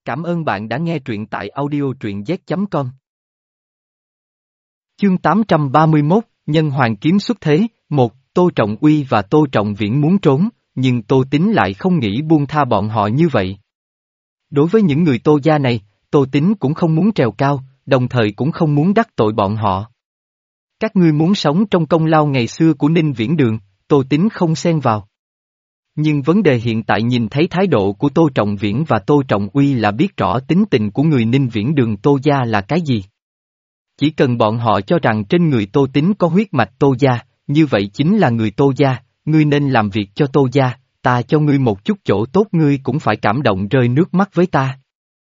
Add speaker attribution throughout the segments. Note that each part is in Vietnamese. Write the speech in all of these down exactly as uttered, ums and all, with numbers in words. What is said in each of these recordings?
Speaker 1: Cảm ơn bạn đã nghe truyện tại audio truyện z chấm com. Chương tám trăm ba mươi mốt, Nhân Hoàng kiếm xuất thế. Một, Tô Trọng Uy và Tô Trọng Viễn muốn trốn, nhưng Tô Tín lại không nghĩ buông tha bọn họ như vậy. Đối với những người Tô gia này, Tô Tín cũng không muốn trèo cao, đồng thời cũng không muốn đắc tội bọn họ. Các ngươi muốn sống trong công lao ngày xưa của Ninh Viễn Đường, Tô Tín không xen vào. Nhưng vấn đề hiện tại nhìn thấy thái độ của Tô Trọng Viễn và Tô Trọng Uy là biết rõ tính tình của người Ninh Viễn Đường Tô gia là cái gì. Chỉ cần bọn họ cho rằng trên người Tô Tín có huyết mạch Tô gia, như vậy chính là người Tô gia, ngươi nên làm việc cho Tô gia, ta cho ngươi một chút chỗ tốt ngươi cũng phải cảm động rơi nước mắt với ta.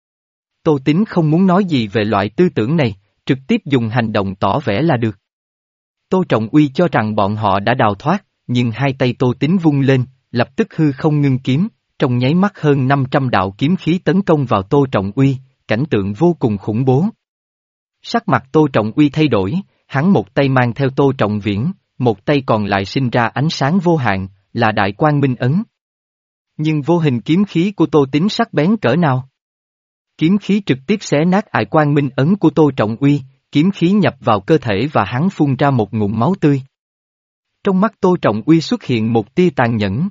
Speaker 1: Tô Tín không muốn nói gì về loại tư tưởng này, trực tiếp dùng hành động tỏ vẻ là được. Tô Trọng Uy cho rằng bọn họ đã đào thoát, nhưng hai tay Tô Tín vung lên, lập tức hư không ngưng kiếm, trong nháy mắt hơn năm trăm đạo kiếm khí tấn công vào Tô Trọng Uy, cảnh tượng vô cùng khủng bố. Sắc mặt Tô Trọng Uy thay đổi, hắn một tay mang theo Tô Trọng Viễn, một tay còn lại sinh ra ánh sáng vô hạn, là Đại Quang Minh Ấn. Nhưng vô hình kiếm khí của Tô Tín sắc bén cỡ nào? Kiếm khí trực tiếp xé nát Đại Quang Minh Ấn của Tô Trọng Uy, kiếm khí nhập vào cơ thể và hắn phun ra một ngụm máu tươi. Trong mắt Tô Trọng Uy xuất hiện một tia tàn nhẫn.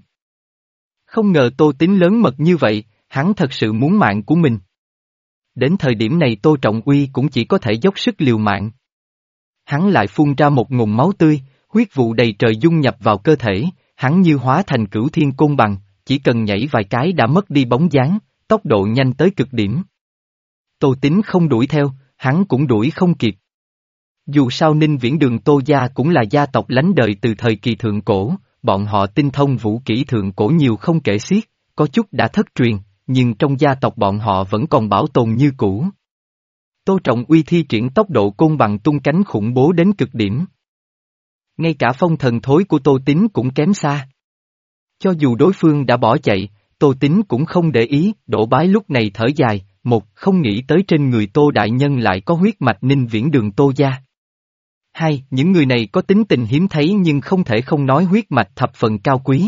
Speaker 1: Không ngờ Tô Tín lớn mật như vậy, hắn thật sự muốn mạng của mình. Đến thời điểm này Tô Trọng Uy cũng chỉ có thể dốc sức liều mạng. Hắn lại phun ra một ngụm máu tươi, huyết vụ đầy trời dung nhập vào cơ thể, hắn như hóa thành cửu thiên côn bằng, chỉ cần nhảy vài cái đã mất đi bóng dáng, tốc độ nhanh tới cực điểm. Tô Tín không đuổi theo, hắn cũng đuổi không kịp. Dù sao Ninh Viễn Đường Tô gia cũng là gia tộc lánh đời từ thời kỳ thượng cổ, bọn họ tinh thông vũ kỹ thượng cổ nhiều không kể xiết, có chút đã thất truyền, nhưng trong gia tộc bọn họ vẫn còn bảo tồn như cũ. Tô Trọng Uy thi triển tốc độ côn bằng tung cánh khủng bố đến cực điểm. Ngay cả phong thần thối của Tô Tín cũng kém xa. Cho dù đối phương đã bỏ chạy, Tô Tín cũng không để ý, Đỗ Bái lúc này thở dài, một, không nghĩ tới trên người Tô Đại Nhân lại có huyết mạch Ninh Viễn Đường Tô gia. Hai, những người này có tính tình hiếm thấy nhưng không thể không nói huyết mạch thập phần cao quý.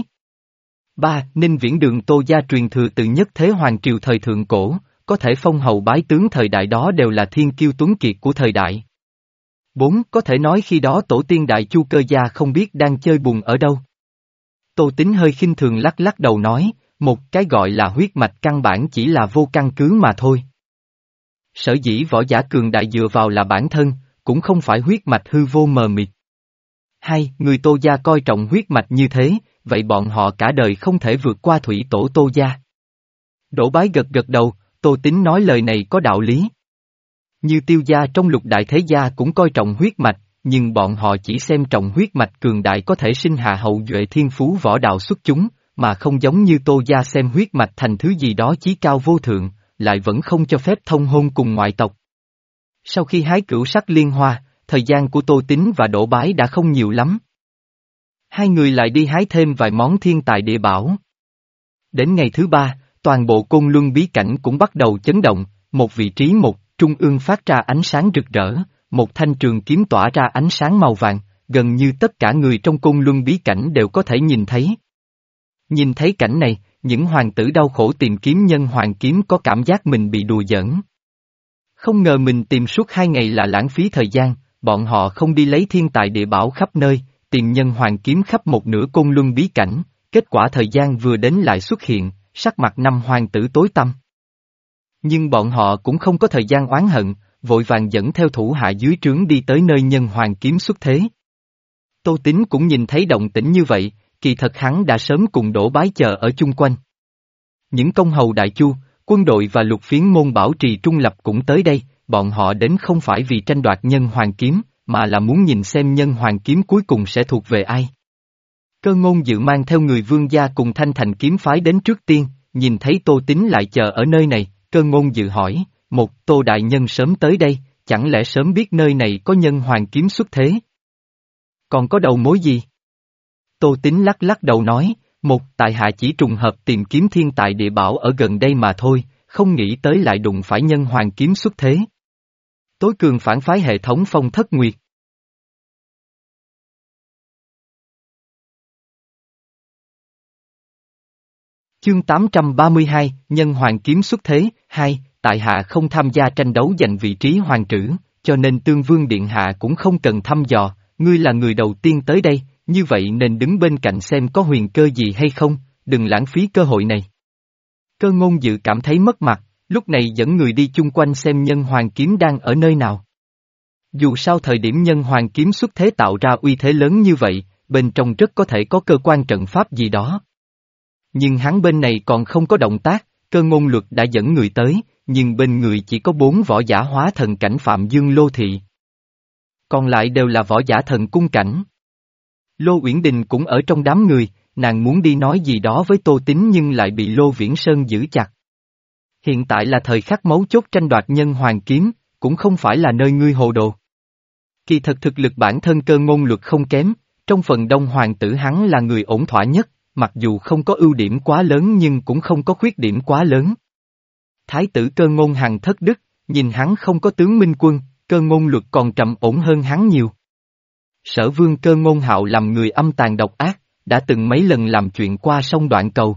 Speaker 1: Ba, Ninh Viễn Đường Tô gia truyền thừa từ nhất thế hoàng triều thời thượng cổ, có thể phong hầu bái tướng thời đại đó đều là thiên kiêu tuấn kiệt của thời đại. Bốn, có thể nói khi đó tổ tiên Đại Chu Cơ gia không biết đang chơi bùn ở đâu. Tô Tín hơi khinh thường lắc lắc đầu nói, một cái gọi là huyết mạch căn bản chỉ là vô căn cứ mà thôi. Sở dĩ võ giả cường đại dựa vào là bản thân, cũng không phải huyết mạch hư vô mờ mịt. Hai, người Tô gia coi trọng huyết mạch như thế, vậy bọn họ cả đời không thể vượt qua thủy tổ Tô gia. Đỗ Bái gật gật đầu, Tô Tín nói lời này có đạo lý. Như Tiêu gia trong lục đại thế gia cũng coi trọng huyết mạch, nhưng bọn họ chỉ xem trọng huyết mạch cường đại có thể sinh hạ hậu duệ thiên phú võ đạo xuất chúng, mà không giống như Tô gia xem huyết mạch thành thứ gì đó chí cao vô thượng, lại vẫn không cho phép thông hôn cùng ngoại tộc. Sau khi hái cửu sắc liên hoa, thời gian của Tô Tín và Đỗ Bái đã không nhiều lắm. Hai người lại đi hái thêm vài món thiên tài địa bảo. Đến ngày thứ ba, toàn bộ Côn Luân bí cảnh cũng bắt đầu chấn động, một vị trí một, trung ương phát ra ánh sáng rực rỡ, một thanh trường kiếm tỏa ra ánh sáng màu vàng, gần như tất cả người trong Côn Luân bí cảnh đều có thể nhìn thấy. Nhìn thấy cảnh này, những hoàng tử đau khổ tìm kiếm nhân hoàng kiếm có cảm giác mình bị đùa giỡn. Không ngờ mình tìm suốt hai ngày là lãng phí thời gian, bọn họ không đi lấy thiên tài địa bảo khắp nơi, tìm nhân hoàng kiếm khắp một nửa Côn Luân bí cảnh, kết quả thời gian vừa đến lại xuất hiện, sắc mặt năm hoàng tử tối tăm. Nhưng bọn họ cũng không có thời gian oán hận, vội vàng dẫn theo thủ hạ dưới trướng đi tới nơi nhân hoàng kiếm xuất thế. Tô Tín cũng nhìn thấy động tĩnh như vậy, kỳ thật hắn đã sớm cùng Đỗ Bái chờ ở chung quanh. Những công hầu Đại Chu, quân đội và lục phiến môn bảo trì trung lập cũng tới đây, bọn họ đến không phải vì tranh đoạt nhân hoàng kiếm, mà là muốn nhìn xem nhân hoàng kiếm cuối cùng sẽ thuộc về ai. Cơ Ngôn Dự mang theo người Vương gia cùng Thanh Thành kiếm phái đến trước tiên, nhìn thấy Tô Tín lại chờ ở nơi này, Cơ Ngôn Dự hỏi, một, Tô Đại Nhân sớm tới đây, chẳng lẽ sớm biết nơi này có nhân hoàng kiếm xuất thế? Còn có đầu mối gì? Tô Tín lắc lắc đầu nói, một, tại hạ chỉ trùng hợp tìm kiếm thiên tài địa bảo ở gần đây mà thôi, không nghĩ tới lại đụng phải nhân hoàng kiếm xuất thế. Tối cường phản phái hệ thống Phong Thất Nguyệt. Chương tám trăm ba mươi hai, Nhân Hoàng Kiếm xuất thế, hai, tại hạ không tham gia tranh đấu giành vị trí hoàng trữ, cho nên Tương Vương Điện Hạ cũng không cần thăm dò, ngươi là người đầu tiên tới đây, như vậy nên đứng bên cạnh xem có huyền cơ gì hay không, đừng lãng phí cơ hội này. Cơ Ngôn Dự cảm thấy mất mặt, lúc này dẫn người đi chung quanh xem nhân hoàng kiếm đang ở nơi nào. Dù sao thời điểm nhân hoàng kiếm xuất thế tạo ra uy thế lớn như vậy, bên trong rất có thể có cơ quan trận pháp gì đó. Nhưng hắn bên này còn không có động tác, Cơ Ngôn Luật đã dẫn người tới, nhưng bên người chỉ có bốn võ giả hóa thần cảnh Phạm Dương Lô Thị. Còn lại đều là võ giả thần cung cảnh. Lô Uyển Đình cũng ở trong đám người, nàng muốn đi nói gì đó với Tô Tín nhưng lại bị Lô Viễn Sơn giữ chặt. Hiện tại là thời khắc mấu chốt tranh đoạt nhân hoàng kiếm, cũng không phải là nơi ngươi hồ đồ. Kỳ thật thực lực bản thân Cơ Ngôn Luật không kém, trong phần đông hoàng tử hắn là người ổn thỏa nhất, mặc dù không có ưu điểm quá lớn nhưng cũng không có khuyết điểm quá lớn. Thái tử Cơ Ngôn Hằng thất đức, nhìn hắn không có tướng minh quân, Cơ Ngôn Luật còn trầm ổn hơn hắn nhiều. Sở vương Cơ Ngôn Hạo làm người âm tàn độc ác, đã từng mấy lần làm chuyện qua sông đoạn cầu.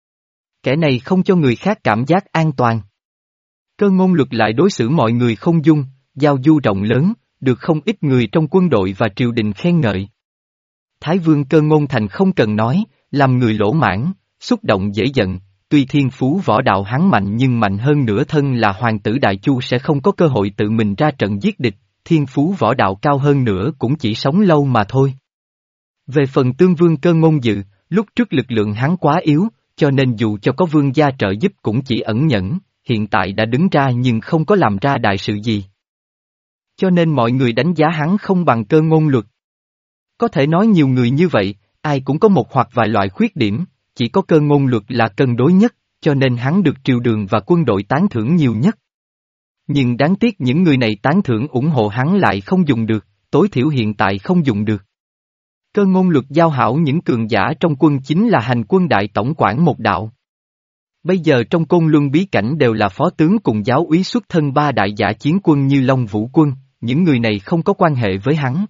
Speaker 1: Kẻ này không cho người khác cảm giác an toàn. Cơ Ngôn Luật lại đối xử mọi người không dung, giao du rộng lớn, được không ít người trong quân đội và triều đình khen ngợi. Thái vương Cơ Ngôn Thành không cần nói, làm người lỗ mãn, xúc động dễ giận, tuy thiên phú võ đạo hắn mạnh nhưng mạnh hơn nửa thân là hoàng tử Đại Chu sẽ không có cơ hội tự mình ra trận giết địch, thiên phú võ đạo cao hơn nữa cũng chỉ sống lâu mà thôi. Về phần Tương Vương Cơ Ngôn Dự, lúc trước lực lượng hắn quá yếu, cho nên dù cho có vương gia trợ giúp cũng chỉ ẩn nhẫn, hiện tại đã đứng ra nhưng không có làm ra đại sự gì. Cho nên mọi người đánh giá hắn không bằng Cơ Ngôn Luật. Có thể nói nhiều người như vậy, ai cũng có một hoặc vài loại khuyết điểm, chỉ có Cơ Ngôn Luật là cân đối nhất, cho nên hắn được triều đường và quân đội tán thưởng nhiều nhất. Nhưng đáng tiếc những người này tán thưởng ủng hộ hắn lại không dùng được, tối thiểu hiện tại không dùng được. Cơ Ngôn Luật giao hảo những cường giả trong quân chính là hành quân đại tổng quản một đạo. Bây giờ trong Côn Luân bí cảnh đều là phó tướng cùng giáo úy xuất thân ba đại giả chiến quân như Long Vũ Quân, những người này không có quan hệ với hắn.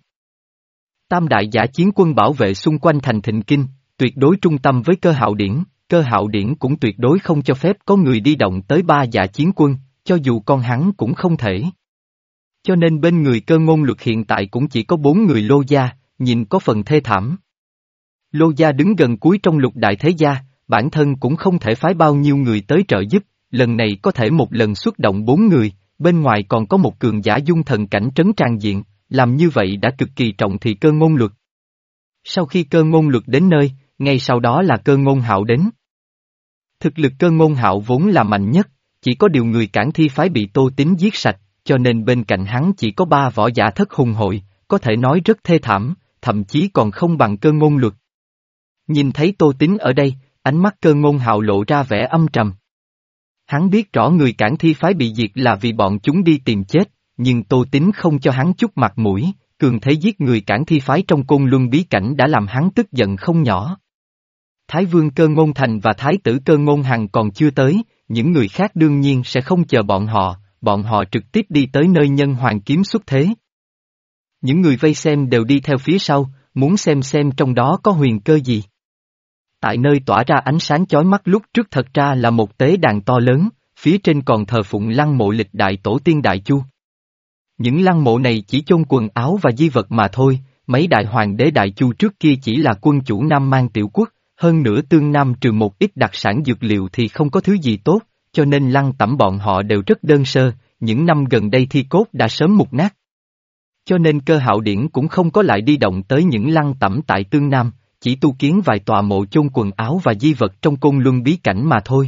Speaker 1: Tam đại giả chiến quân bảo vệ xung quanh thành Thịnh Kinh, tuyệt đối trung tâm với Cơ Hạo Điển, Cơ Hạo Điển cũng tuyệt đối không cho phép có người đi động tới ba giả chiến quân, cho dù con hắn cũng không thể. Cho nên bên người Cơ Ngôn Luật hiện tại cũng chỉ có bốn người Lô gia, nhìn có phần thê thảm. Lô gia đứng gần cuối trong lục đại thế gia, bản thân cũng không thể phái bao nhiêu người tới trợ giúp, lần này có thể một lần xuất động bốn người, bên ngoài còn có một cường giả dung thần cảnh trấn tràn diện, làm như vậy đã cực kỳ trọng thị Cơ Ngôn Luật. Sau khi Cơ Ngôn Luật đến nơi, ngay sau đó là Cơ Ngôn Hạo đến. Thực lực Cơ Ngôn Hạo vốn là mạnh nhất, chỉ có điều người Cản Thi phái bị Tô Tín giết sạch, cho nên bên cạnh hắn chỉ có ba võ giả thất hùng hội, có thể nói rất thê thảm, thậm chí còn không bằng Cơ Ngôn Luật. Nhìn thấy Tô Tín ở đây, ánh mắt Cơ Ngôn Hạo lộ ra vẻ âm trầm. Hắn biết rõ người Cản Thi phái bị diệt là vì bọn chúng đi tìm chết, nhưng Tô Tín không cho hắn chút mặt mũi, cường thế giết người Cản Thi phái trong Côn Luân bí cảnh đã làm hắn tức giận không nhỏ. Thái vương Cơ Ngôn Thành và Thái tử Cơ Ngôn Hằng còn chưa tới, những người khác đương nhiên sẽ không chờ bọn họ, bọn họ trực tiếp đi tới nơi nhân hoàng kiếm xuất thế. Những người vây xem đều đi theo phía sau, muốn xem xem trong đó có huyền cơ gì. Tại nơi tỏa ra ánh sáng chói mắt lúc trước thật ra là một tế đàn to lớn, phía trên còn thờ phụng lăng mộ lịch đại tổ tiên Đại Chu. Những lăng mộ này chỉ chôn quần áo và di vật mà thôi, mấy đại hoàng đế Đại Chu trước kia chỉ là quân chủ Nam Mang tiểu quốc, hơn nữa tương Nam trừ một ít đặc sản dược liệu thì không có thứ gì tốt, cho nên lăng tẩm bọn họ đều rất đơn sơ, những năm gần đây thi cốt đã sớm mục nát. Cho nên Cơ Hạo Điển cũng không có lại đi động tới những lăng tẩm tại tương Nam, chỉ tu kiến vài tòa mộ chôn quần áo và di vật trong Côn Luân bí cảnh mà thôi.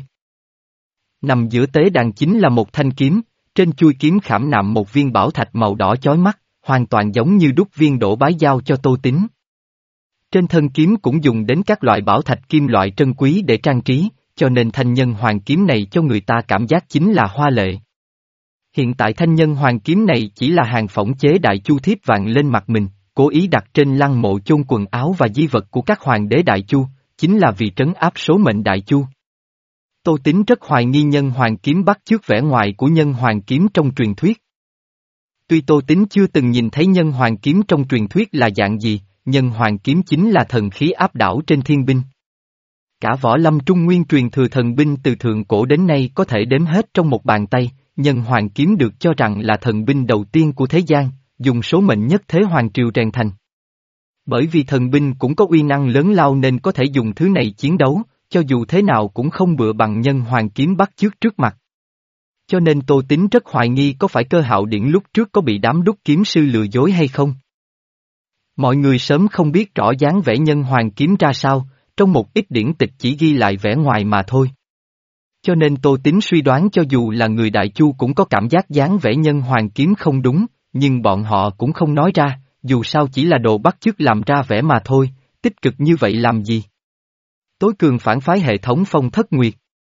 Speaker 1: Nằm giữa tế đàn chính là một thanh kiếm, trên chuôi kiếm khảm nạm một viên bảo thạch màu đỏ chói mắt, hoàn toàn giống như đúc viên đổ bái giao cho Tô Tín. Trên thân kiếm cũng dùng đến các loại bảo thạch kim loại trân quý để trang trí, cho nên thanh nhân hoàng kiếm này cho người ta cảm giác chính là hoa lệ. Hiện tại thanh nhân hoàng kiếm này chỉ là hàng phỏng chế Đại Chu thiếp vàng lên mặt mình, cố ý đặt trên lăng mộ chôn quần áo và di vật của các hoàng đế Đại Chu, chính là vì trấn áp số mệnh Đại Chu. Tô Tín rất hoài nghi nhân hoàng kiếm bắt chước vẻ ngoài của nhân hoàng kiếm trong truyền thuyết. Tuy Tô Tín chưa từng nhìn thấy nhân hoàng kiếm trong truyền thuyết là dạng gì, nhân hoàng kiếm chính là thần khí áp đảo trên thiên binh. cả võ lâm trung nguyên truyền thừa thần binh từ thượng cổ đến nay có thể đếm hết trong một bàn tay, nhân hoàng kiếm được cho rằng là thần binh đầu tiên của thế gian, dùng số mệnh nhất thế hoàng triều rèn thành. Bởi vì thần binh cũng có uy năng lớn lao nên có thể dùng thứ này chiến đấu, cho dù thế nào cũng không bựa bằng nhân hoàng kiếm bắt chước trước mặt. Cho nên Tô Tín rất hoài nghi có phải Cơ Hạo Điển lúc trước có bị đám đúc kiếm sư lừa dối hay không. Mọi người sớm không biết rõ dáng vẻ nhân hoàng kiếm ra sao, trong một ít điển tịch chỉ ghi lại vẻ ngoài mà thôi. Cho nên Tô Tín suy đoán cho dù là người Đại Chu cũng có cảm giác dáng vẻ nhân hoàng kiếm không đúng, nhưng bọn họ cũng không nói ra, dù sao chỉ là đồ bắt chước làm ra vẻ mà thôi, tích cực như vậy làm gì? Tối cường phản phái hệ thống Phong Thất Nguyệt.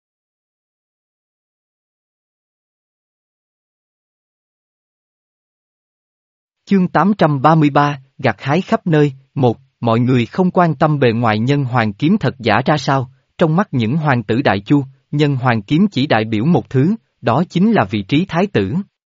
Speaker 1: Chương tám trăm ba mươi ba, gặt hái khắp nơi, một, mọi người không quan tâm bề ngoài nhân hoàng kiếm thật giả ra sao, trong mắt những hoàng tử Đại Chu, nhân hoàng kiếm chỉ đại biểu một thứ, đó chính là vị trí thái tử.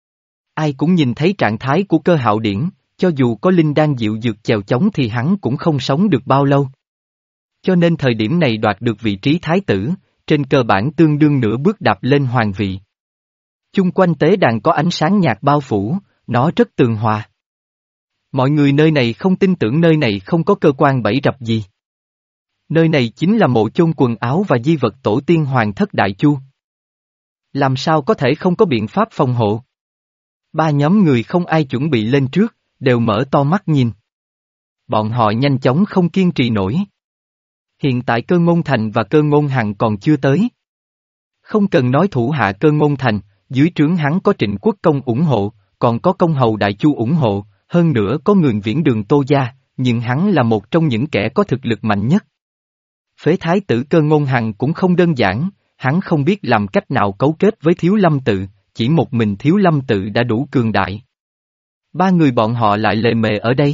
Speaker 1: Ai cũng nhìn thấy trạng thái của Cơ Hạo Điển, cho dù có linh đan dịu dược chèo chống thì hắn cũng không sống được bao lâu. Cho nên thời điểm này đoạt được vị trí thái tử, trên cơ bản tương đương nửa bước đạp lên hoàng vị. Chung quanh tế đàn có ánh sáng nhạt bao phủ, nó rất tường hòa. Mọi người nơi này không tin tưởng nơi này không có cơ quan bẫy rập gì. Nơi này chính là mộ chôn quần áo và di vật tổ tiên hoàng thất Đại Chu. Làm sao có thể không có biện pháp phòng hộ? Ba nhóm người không ai chuẩn bị lên trước, đều mở to mắt nhìn. Bọn họ nhanh chóng không kiên trì nổi. Hiện tại Cơ Ngôn Thành và Cơ Ngôn Hằng còn chưa tới. Không cần nói thủ hạ Cơ Ngôn Thành, dưới trướng hắn có Trịnh Quốc Công ủng hộ, còn có Công Hầu Đại Chu ủng hộ, hơn nữa có Nguyền Viễn Đường Tô Gia, nhưng hắn là một trong những kẻ có thực lực mạnh nhất. Phế thái tử Cơ Ngôn Hằng cũng không đơn giản, hắn không biết làm cách nào cấu kết với Thiếu Lâm Tự, chỉ một mình Thiếu Lâm Tự đã đủ cường đại. Ba người bọn họ lại lề mề ở đây.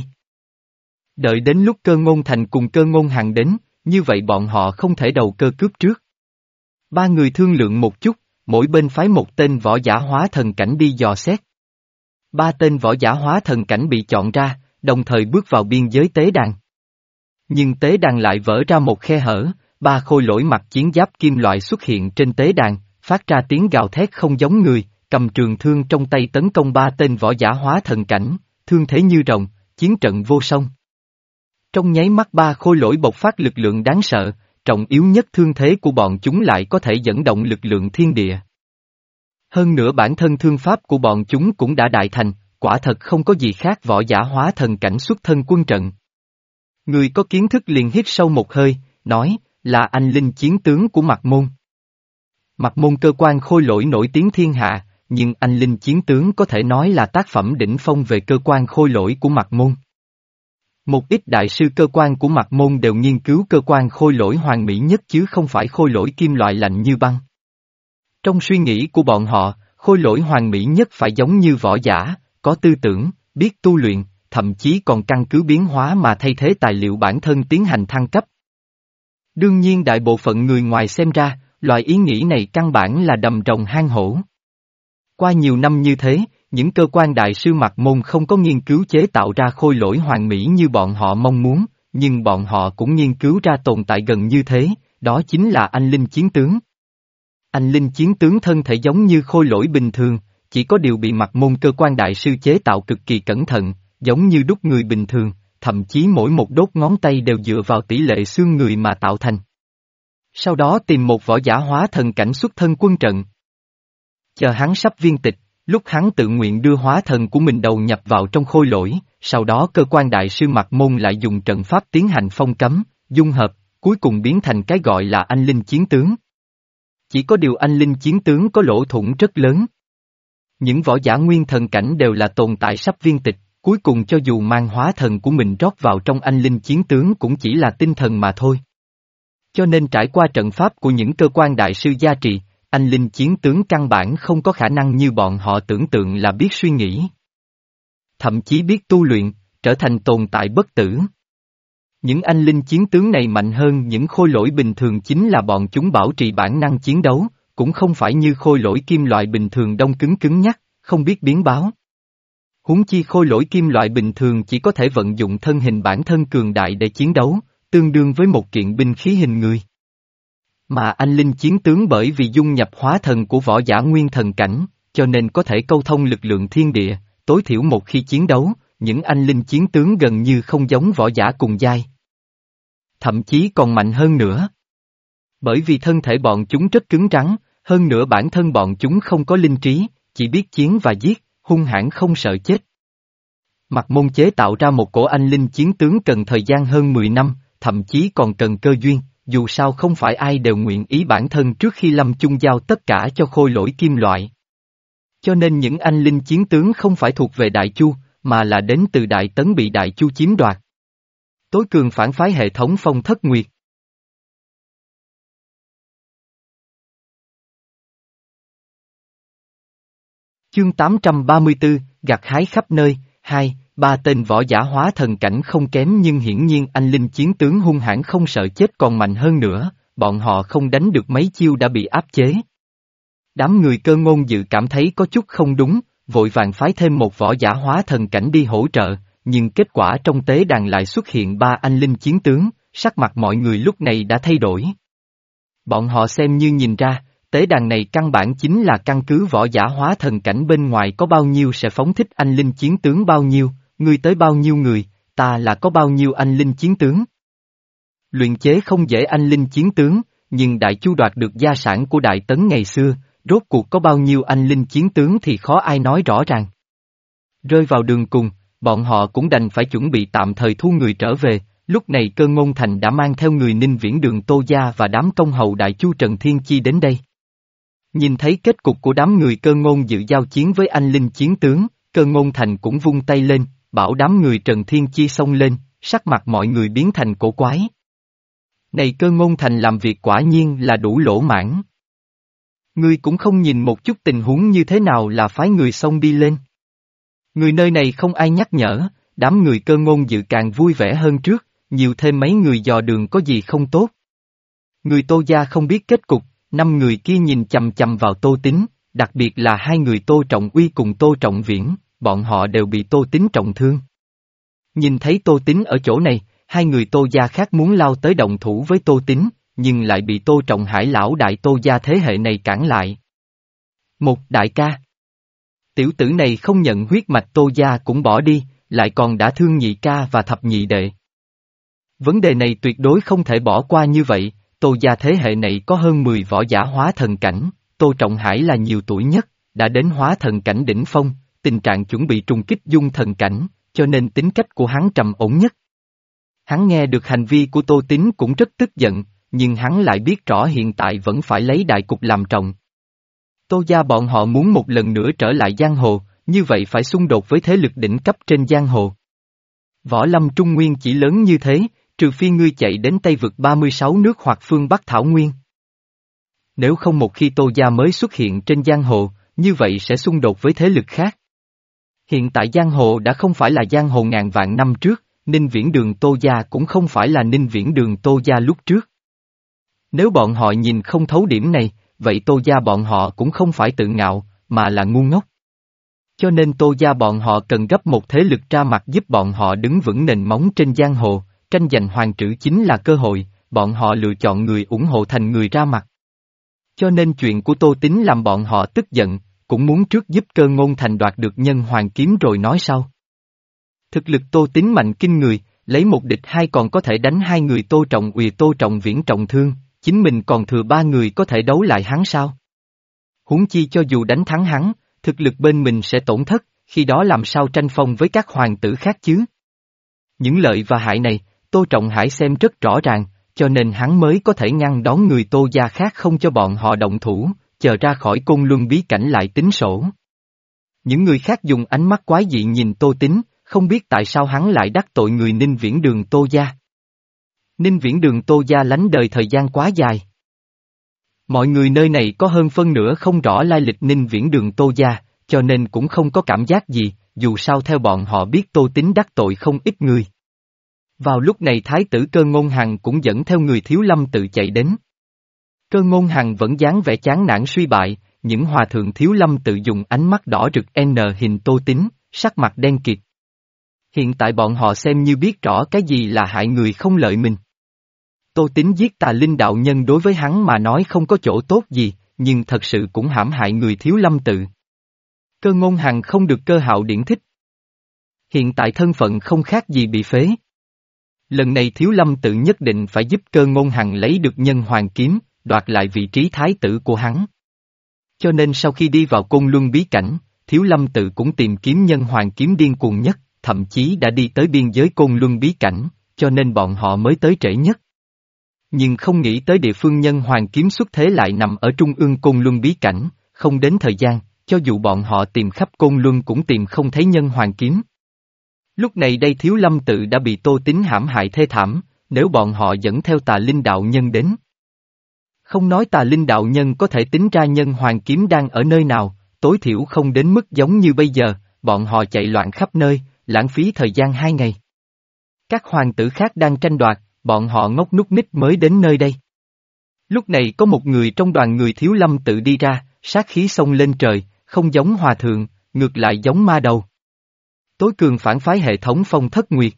Speaker 1: Đợi đến lúc Cơ Ngôn Thành cùng Cơ Ngôn Hằng đến, như vậy bọn họ không thể đầu cơ cướp trước. Ba người thương lượng một chút, mỗi bên phái một tên võ giả hóa thần cảnh đi dò xét. Ba tên võ giả hóa thần cảnh bị chọn ra, đồng thời bước vào biên giới tế đàn. Nhưng tế đàn lại vỡ ra một khe hở, ba khôi lỗi mặc chiến giáp kim loại xuất hiện trên tế đàn, phát ra tiếng gào thét không giống người, cầm trường thương trong tay tấn công ba tên võ giả hóa thần cảnh, thương thế như rồng, chiến trận vô song. Trong nháy mắt ba khôi lỗi bộc phát lực lượng đáng sợ, trọng yếu nhất thương thế của bọn chúng lại có thể dẫn động lực lượng thiên địa. Hơn nữa bản thân thương pháp của bọn chúng cũng đã đại thành, quả thật không có gì khác võ giả hóa thần cảnh xuất thân quân trận. Người có kiến thức liền hít sâu một hơi, nói, là anh linh chiến tướng của Mạc Môn. Mạc Môn cơ quan khôi lỗi nổi tiếng thiên hạ, nhưng anh linh chiến tướng có thể nói là tác phẩm đỉnh phong về cơ quan khôi lỗi của Mạc Môn. Một ít đại sư cơ quan của Mạc Môn đều nghiên cứu cơ quan khôi lỗi hoàn mỹ nhất chứ không phải khôi lỗi kim loại lạnh như băng. Trong suy nghĩ của bọn họ, khôi lỗi hoàn mỹ nhất phải giống như võ giả, có tư tưởng, biết tu luyện, thậm chí còn căn cứ biến hóa mà thay thế tài liệu bản thân tiến hành thăng cấp. Đương nhiên đại bộ phận người ngoài xem ra, loại ý nghĩ này căn bản là đầm rồng hang hổ. Qua nhiều năm như thế, những cơ quan đại sư Mạc Môn không có nghiên cứu chế tạo ra khôi lỗi hoàn mỹ như bọn họ mong muốn, nhưng bọn họ cũng nghiên cứu ra tồn tại gần như thế, đó chính là anh linh chiến tướng. Anh linh chiến tướng thân thể giống như khôi lỗi bình thường, chỉ có điều bị Mạc Môn cơ quan đại sư chế tạo cực kỳ cẩn thận, giống như đúc người bình thường, thậm chí mỗi một đốt ngón tay đều dựa vào tỷ lệ xương người mà tạo thành. Sau đó tìm một võ giả hóa thần cảnh xuất thân quân trận. Chờ hắn sắp viên tịch, lúc hắn tự nguyện đưa hóa thần của mình đầu nhập vào trong khôi lỗi, sau đó cơ quan đại sư Mạc Môn lại dùng trận pháp tiến hành phong cấm, dung hợp, cuối cùng biến thành cái gọi là anh linh chiến tướng. Chỉ có điều anh linh chiến tướng có lỗ thủng rất lớn. Những võ giả nguyên thần cảnh đều là tồn tại sắp viên tịch, cuối cùng cho dù mang hóa thần của mình rót vào trong anh linh chiến tướng cũng chỉ là tinh thần mà thôi. Cho nên trải qua trận pháp của những cơ quan đại sư gia trì, anh linh chiến tướng căn bản không có khả năng như bọn họ tưởng tượng là biết suy nghĩ. Thậm chí biết tu luyện, trở thành tồn tại bất tử. Những anh linh chiến tướng này mạnh hơn những khôi lỗi bình thường chính là bọn chúng bảo trì bản năng chiến đấu, cũng không phải như khôi lỗi kim loại bình thường đông cứng cứng nhắc, không biết biến báo. Huống chi khôi lỗi kim loại bình thường chỉ có thể vận dụng thân hình bản thân cường đại để chiến đấu, tương đương với một kiện binh khí hình người. Mà anh linh chiến tướng bởi vì dung nhập hóa thần của võ giả nguyên thần cảnh, cho nên có thể câu thông lực lượng thiên địa, tối thiểu một khi chiến đấu, những anh linh chiến tướng gần như không giống võ giả cùng giai. Thậm chí còn mạnh hơn nữa. Bởi vì thân thể bọn chúng rất cứng rắn, hơn nữa bản thân bọn chúng không có linh trí, chỉ biết chiến và giết, hung hãn không sợ chết. Mặc Môn chế tạo ra một cổ anh linh chiến tướng cần thời gian hơn mười năm, thậm chí còn cần cơ duyên, dù sao không phải ai đều nguyện ý bản thân trước khi lâm chung giao tất cả cho khôi lỗi kim loại. Cho nên những anh linh chiến tướng không phải thuộc về Đại Chu, mà là đến từ Đại Tấn bị Đại Chu chiếm đoạt. Tối cường phản phái hệ thống Phong Thất Nguyệt. Chương tám trăm ba mươi tư, gặt hái khắp nơi, hai, ba tên võ giả hóa thần cảnh không kém nhưng hiển nhiên anh linh chiến tướng hung hãn không sợ chết còn mạnh hơn nữa, bọn họ không đánh được mấy chiêu đã bị áp chế. Đám người Cơ Ngôn Dự cảm thấy có chút không đúng, vội vàng phái thêm một võ giả hóa thần cảnh đi hỗ trợ, nhưng kết quả trong tế đàn lại xuất hiện ba anh linh chiến tướng, sắc mặt mọi người lúc này đã thay đổi. Bọn họ xem như nhìn ra, tế đàn này căn bản chính là căn cứ võ giả hóa thần cảnh bên ngoài có bao nhiêu sẽ phóng thích anh linh chiến tướng bao nhiêu, ngươi tới bao nhiêu người, ta là có bao nhiêu anh linh chiến tướng. Luyện chế không dễ anh linh chiến tướng, nhưng Đại Chu đoạt được gia sản của Đại Tấn ngày xưa, rốt cuộc có bao nhiêu anh linh chiến tướng thì khó ai nói rõ ràng. Rơi vào đường cùng, bọn họ cũng đành phải chuẩn bị tạm thời thu người trở về, lúc này Cơ Ngôn Thành đã mang theo người Ninh Viễn Đường Tô Gia và đám công hầu Đại Chu Trần Thiên Chi đến đây. Nhìn thấy kết cục của đám người Cơ Ngôn Dự giao chiến với anh linh chiến tướng, Cơ Ngôn Thành cũng vung tay lên, bảo đám người Trần Thiên Chi xông lên, sắc mặt mọi người biến thành cổ quái. Này Cơ Ngôn Thành làm việc quả nhiên là đủ lỗ mãn. Ngươi cũng không nhìn một chút tình huống như thế nào là phái người xông đi lên. Người nơi này không ai nhắc nhở, đám người Cơ Ngôn Dự càng vui vẻ hơn trước, nhiều thêm mấy người dò đường có gì không tốt. Người Tô Gia không biết kết cục, năm người kia nhìn chằm chằm vào Tô Tín, đặc biệt là hai người Tô Trọng Uy cùng Tô Trọng Viễn, bọn họ đều bị Tô Tín trọng thương. Nhìn thấy Tô Tín ở chỗ này, hai người Tô Gia khác muốn lao tới động thủ với Tô Tín, nhưng lại bị Tô Trọng Hải lão đại Tô Gia thế hệ này cản lại. Một đại ca. Tiểu tử này không nhận huyết mạch Tô Gia cũng bỏ đi, lại còn đã thương nhị ca và thập nhị đệ. Vấn đề này tuyệt đối không thể bỏ qua như vậy, Tô Gia thế hệ này có hơn mười võ giả hóa thần cảnh, Tô Trọng Hải là nhiều tuổi nhất, đã đến hóa thần cảnh đỉnh phong, tình trạng chuẩn bị trùng kích dung thần cảnh, cho nên tính cách của hắn trầm ổn nhất. Hắn nghe được hành vi của Tô Tín cũng rất tức giận, nhưng hắn lại biết rõ hiện tại vẫn phải lấy đại cục làm trọng. Tô Gia bọn họ muốn một lần nữa trở lại giang hồ, như vậy phải xung đột với thế lực đỉnh cấp trên giang hồ. Võ lâm Trung Nguyên chỉ lớn như thế, trừ phi ngươi chạy đến Tây vực ba mươi sáu nước hoặc phương Bắc Thảo Nguyên. Nếu không một khi Tô Gia mới xuất hiện trên giang hồ, như vậy sẽ xung đột với thế lực khác. Hiện tại giang hồ đã không phải là giang hồ ngàn vạn năm trước, Ninh Viễn Đường Tô Gia cũng không phải là Ninh Viễn Đường Tô Gia lúc trước. Nếu bọn họ nhìn không thấu điểm này, vậy Tô Gia bọn họ cũng không phải tự ngạo, mà là ngu ngốc. Cho nên Tô Gia bọn họ cần gấp một thế lực ra mặt giúp bọn họ đứng vững nền móng trên giang hồ, tranh giành hoàng trữ chính là cơ hội, bọn họ lựa chọn người ủng hộ thành người ra mặt. Cho nên chuyện của Tô Tín làm bọn họ tức giận, cũng muốn trước giúp Cơ Ngôn Thành đoạt được nhân hoàng kiếm rồi nói sau. Thực lực Tô Tín mạnh kinh người, lấy một địch hai còn có thể đánh hai người Tô Trọng Uy Tô Trọng Viễn trọng thương, chính mình còn thừa ba người có thể đấu lại hắn sao? Huống chi cho dù đánh thắng hắn, thực lực bên mình sẽ tổn thất, khi đó làm sao tranh phong với các hoàng tử khác chứ? Những lợi và hại này, Tô Trọng Hải xem rất rõ ràng, cho nên hắn mới có thể ngăn đón người Tô Gia khác không cho bọn họ động thủ, chờ ra khỏi Côn Luân bí cảnh lại tính sổ. Những người khác dùng ánh mắt quái dị nhìn Tô Tín, không biết tại sao hắn lại đắc tội người Ninh Viễn Đường Tô Gia. Ninh Viễn Đường Tô Gia lánh đời thời gian quá dài. Mọi người nơi này có hơn phân nửa không rõ lai lịch Ninh Viễn Đường Tô Gia, cho nên cũng không có cảm giác gì, dù sao theo bọn họ biết Tô Tín đắc tội không ít người. Vào lúc này Thái tử Cơ Ngôn Hằng cũng dẫn theo người Thiếu Lâm tự chạy đến. Cơ Ngôn Hằng vẫn dáng vẻ chán nản suy bại, những hòa thượng Thiếu Lâm tự dùng ánh mắt đỏ rực N hình Tô Tín, sắc mặt đen kịt. Hiện tại bọn họ xem như biết rõ cái gì là hại người không lợi mình. Tô Tín giết Tà Linh đạo nhân đối với hắn mà nói không có chỗ tốt gì, nhưng thật sự cũng hãm hại người Thiếu Lâm tự. Cơ Ngôn Hằng không được Cơ Hạo điển thích. Hiện tại thân phận không khác gì bị phế. Lần này Thiếu Lâm tự nhất định phải giúp Cơ Ngôn Hằng lấy được Nhân Hoàng kiếm, đoạt lại vị trí thái tử của hắn. Cho nên sau khi đi vào Côn Luân bí cảnh, Thiếu Lâm tự cũng tìm kiếm Nhân Hoàng kiếm điên cuồng nhất, thậm chí đã đi tới biên giới Côn Luân bí cảnh, cho nên bọn họ mới tới trễ nhất. Nhưng không nghĩ tới địa phương Nhân Hoàng kiếm xuất thế lại nằm ở trung ương Côn Luân bí cảnh, không đến thời gian, cho dù bọn họ tìm khắp Côn Luân cũng tìm không thấy Nhân Hoàng kiếm. Lúc này đây Thiếu Lâm tự đã bị Tô Tín hãm hại thê thảm, nếu bọn họ dẫn theo Tà Linh đạo nhân đến. Không nói Tà Linh đạo nhân có thể tính ra Nhân Hoàng kiếm đang ở nơi nào, tối thiểu không đến mức giống như bây giờ, bọn họ chạy loạn khắp nơi, lãng phí thời gian hai ngày. Các hoàng tử khác đang tranh đoạt, bọn họ ngốc nút ních mới đến nơi đây. Lúc này có một người trong đoàn người Thiếu Lâm tự đi ra, sát khí xông lên trời, không giống hòa thượng, ngược lại giống ma đầu. Tối cường phản phái hệ thống Phong Thất Nguyệt.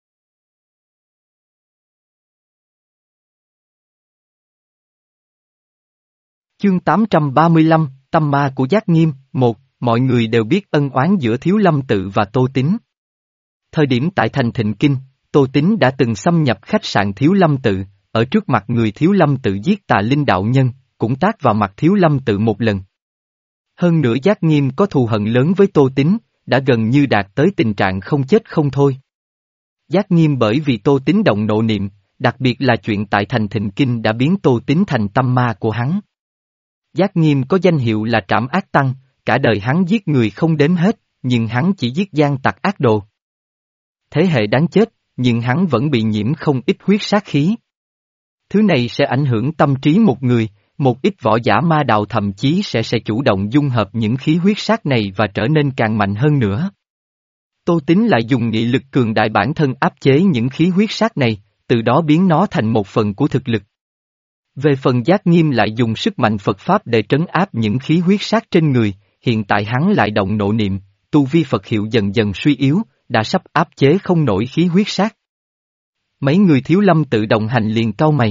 Speaker 1: Chương tám trăm ba mươi lăm, Tâm ma của Giác Nghiêm, một, mọi người đều biết ân oán giữa Thiếu Lâm tự và Tô Tín. Thời điểm tại thành Thịnh Kinh, Tô Tín đã từng xâm nhập khách sạn Thiếu Lâm tự, ở trước mặt người Thiếu Lâm tự giết Tà Linh đạo nhân, cũng tác vào mặt Thiếu Lâm tự một lần. Hơn nữa Giác Nghiêm có thù hận lớn với Tô Tín, đã gần như đạt tới tình trạng không chết không thôi. Giác Nghiêm bởi vì Tô Tín động nộ niệm, đặc biệt là chuyện tại thành Thịnh Kinh đã biến Tô Tín thành tâm ma của hắn. Giác Nghiêm có danh hiệu là Trảm Ác Tăng, cả đời hắn giết người không đếm hết, nhưng hắn chỉ giết gian tặc ác đồ. Thế hệ đáng chết, nhưng hắn vẫn bị nhiễm không ít huyết sát khí. Thứ này sẽ ảnh hưởng tâm trí một người, một ít võ giả ma đạo thậm chí sẽ sẽ chủ động dung hợp những khí huyết sát này và trở nên càng mạnh hơn nữa. Tô Tín lại dùng nghị lực cường đại bản thân áp chế những khí huyết sát này, từ đó biến nó thành một phần của thực lực. Về phần Giác Nghiêm lại dùng sức mạnh Phật Pháp để trấn áp những khí huyết sát trên người, hiện tại hắn lại động nộ niệm, tu vi Phật hiệu dần dần suy yếu, đã sắp áp chế không nổi khí huyết sát. Mấy người Thiếu Lâm tự đồng hành liền cau mày.